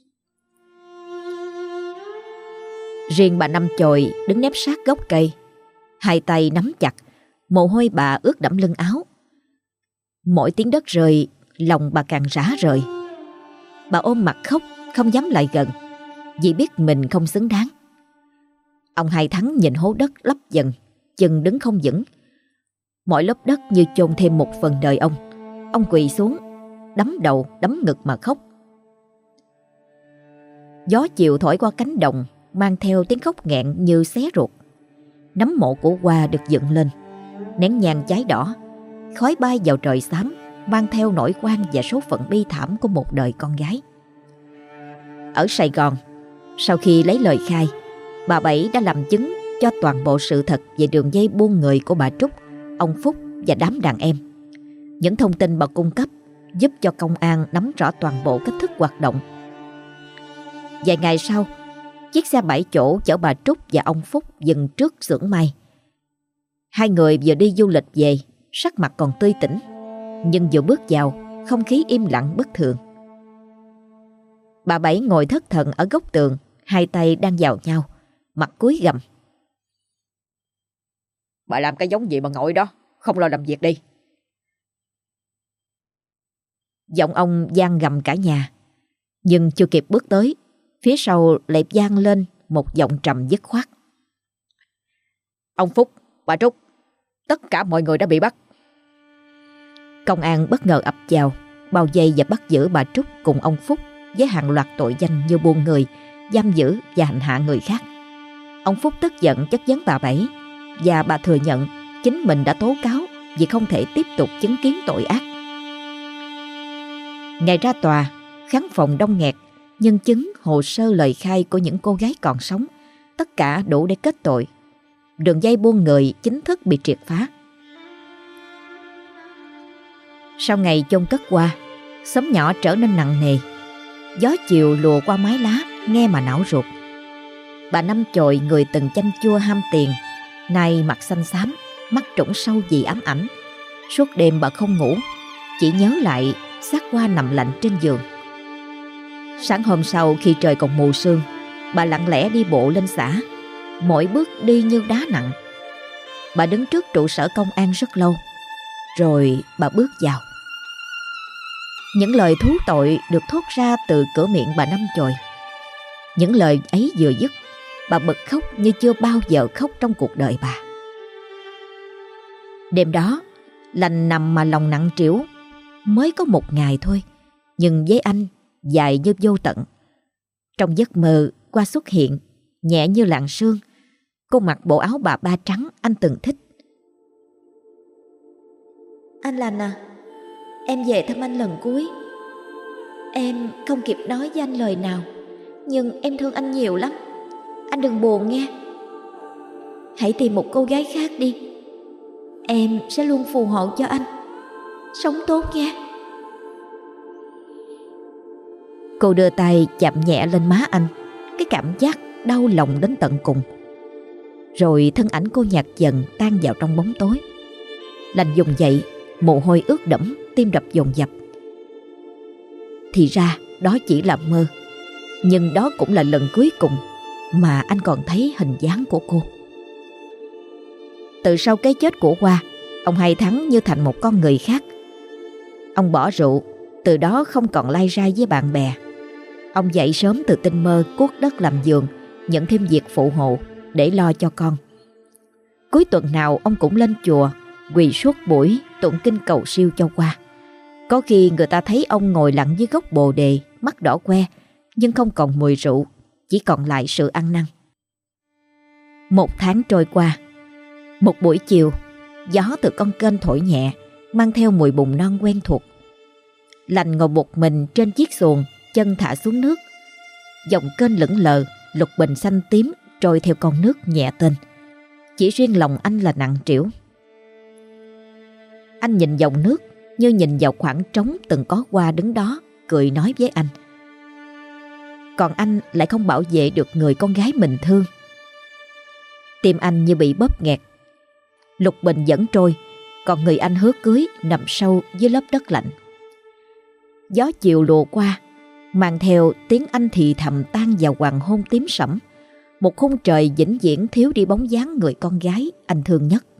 Riêng bà Năm Chồi đứng nép sát gốc cây, hai tay nắm chặt, mồ hôi bà ướt đẫm lưng áo. Mỗi tiếng đất rơi, lòng bà càng rã rời. Bà ôm mặt khóc, không dám lại gần, vì biết mình không xứng đáng. Ông Hai Thắng nhìn hố đất lấp dần, chân đứng không vững. Mọi lớp đất như chôn thêm một phần đời ông. Ông quỳ xuống, đấm đầu, đấm ngực mà khóc. Gió chiều thổi qua cánh đồng, mang theo tiếng khóc nghẹn như xé ruột. Nấm mộ của Hoa được dựng lên, nén nhang cháy đỏ, khói bay vào trời xám, mang theo nỗi oan và số phận bi thảm của một đời con gái. Ở Sài Gòn, sau khi lấy lời khai, bà Bảy đã làm chứng cho toàn bộ sự thật về đường dây buôn người của bà Trúc, ông Phúc và đám đàn em. Những thông tin bà cung cấp giúp cho công an nắm rõ toàn bộ cách thức hoạt động. Vài ngày sau, chiếc xe bảy chỗ chở bà Trúc và ông Phúc dừng trước xưởng may. Hai người vừa đi du lịch về, sắc mặt còn tươi tỉnh, nhưng vừa bước vào, không khí im lặng bất thường. Bà Bảy ngồi thất thần ở góc tường, hai tay đang vào nhau, mặt cúi gằm. Bà làm cái giống gì mà ngồi đó, không lo làm việc đi. Giọng ông vang gầm cả nhà, nhưng chưa kịp bước tới, phía sau lại vang lên một giọng trầm dứt khoát. Ông Phúc, bà Trúc, tất cả mọi người đã bị bắt. Công an bất ngờ ập vào, bao vây và bắt giữ bà Trúc cùng ông Phúc với hàng loạt tội danh như buôn người, giam giữ và hành hạ người khác. Ông Phúc tức giận chất vấn bà Bảy, và bà thừa nhận chính mình đã tố cáo vì không thể tiếp tục chứng kiến tội ác. Ngày ra tòa, khán phòng đông nghẹt, nhân chứng, hồ sơ, lời khai của những cô gái còn sống, tất cả đủ để kết tội. Đường dây buôn người chính thức bị triệt phá. Sau ngày chôn cất qua, xóm nhỏ trở nên nặng nề. Gió chiều lùa qua mái lá, nghe mà não ruột. Bà Năm Chồi, người từng chanh chua ham tiền, nay mặt xanh xám, mắt trũng sâu vì ám ảnh. Suốt đêm bà không ngủ, chỉ nhớ lại xác qua nằm lạnh trên giường. Sáng hôm sau, khi trời còn mù sương, bà lặng lẽ đi bộ lên xã, mỗi bước đi như đá nặng. Bà đứng trước trụ sở công an rất lâu, rồi bà bước vào. Những lời thú tội được thốt ra từ cửa miệng bà Năm Chồi. Những lời ấy vừa dứt, bà bật khóc như chưa bao giờ khóc trong cuộc đời bà. Đêm đó, lành nằm mà lòng nặng trĩu. Mới có một ngày thôi, nhưng với anh dài như vô tận. Trong giấc mơ, qua xuất hiện nhẹ như làn sương, cô mặc bộ áo bà ba trắng anh từng thích. Anh Lành à, em về thăm anh lần cuối. Em không kịp nói với anh lời nào, nhưng em thương anh nhiều lắm. Anh đừng buồn nghe. Hãy tìm một cô gái khác đi. Em sẽ luôn phù hộ cho anh. Sống tốt nha. Cô đưa tay chạm nhẹ lên má anh, cái cảm giác đau lòng đến tận cùng. Rồi thân ảnh cô nhạt dần tan vào trong bóng tối. Lành vùng dậy, mồ hôi ướt đẫm, tim đập dồn dập. Thì ra đó chỉ là mơ, nhưng đó cũng là lần cuối cùng mà anh còn thấy hình dáng của cô. Từ sau cái chết của Hoa, ông Hai Thắng như thành một con người khác. Ông bỏ rượu, từ đó không còn lai rai với bạn bè. Ông dậy sớm từ tinh mơ cuốc đất làm vườn, nhận thêm việc phụ hộ để lo cho con. Cuối tuần nào ông cũng lên chùa, quỳ suốt buổi tụng kinh cầu siêu cho Hoa. Có khi người ta thấy ông ngồi lặng dưới gốc bồ đề, mắt đỏ que, nhưng không còn mùi rượu, chỉ còn lại sự ăn năn. Một tháng trôi qua. Một buổi chiều, gió từ con kênh thổi nhẹ, mang theo mùi bùn non quen thuộc. Lành ngồi một mình trên chiếc xuồng, chân thả xuống nước. Dòng kênh lững lờ, lục bình xanh tím trôi theo con nước nhẹ tênh. Chỉ riêng lòng anh là nặng trĩu. Anh nhìn dòng nước như nhìn vào khoảng trống từng có Hoa đứng đó, cười nói với anh. Còn anh lại không bảo vệ được người con gái mình thương. Tim anh như bị bóp nghẹt. Lục bình vẫn trôi, còn người anh hứa cưới nằm sâu dưới lớp đất lạnh. Gió chiều lùa qua, mang theo tiếng anh thì thầm tan vào hoàng hôn tím sẫm. Một khung trời vĩnh viễn thiếu đi bóng dáng người con gái anh thương nhất.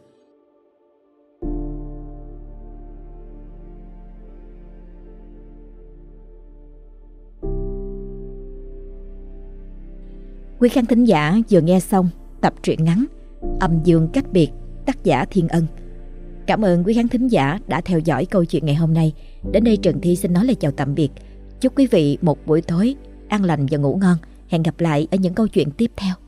Quý khán thính giả vừa nghe xong tập truyện ngắn Âm Dương Cách Biệt, tác giả Thiên Ân. Cảm ơn quý khán thính giả đã theo dõi câu chuyện ngày hôm nay. Đến đây Trần Thi xin nói lời chào tạm biệt. Chúc quý vị một buổi tối an lành và ngủ ngon. Hẹn gặp lại ở những câu chuyện tiếp theo.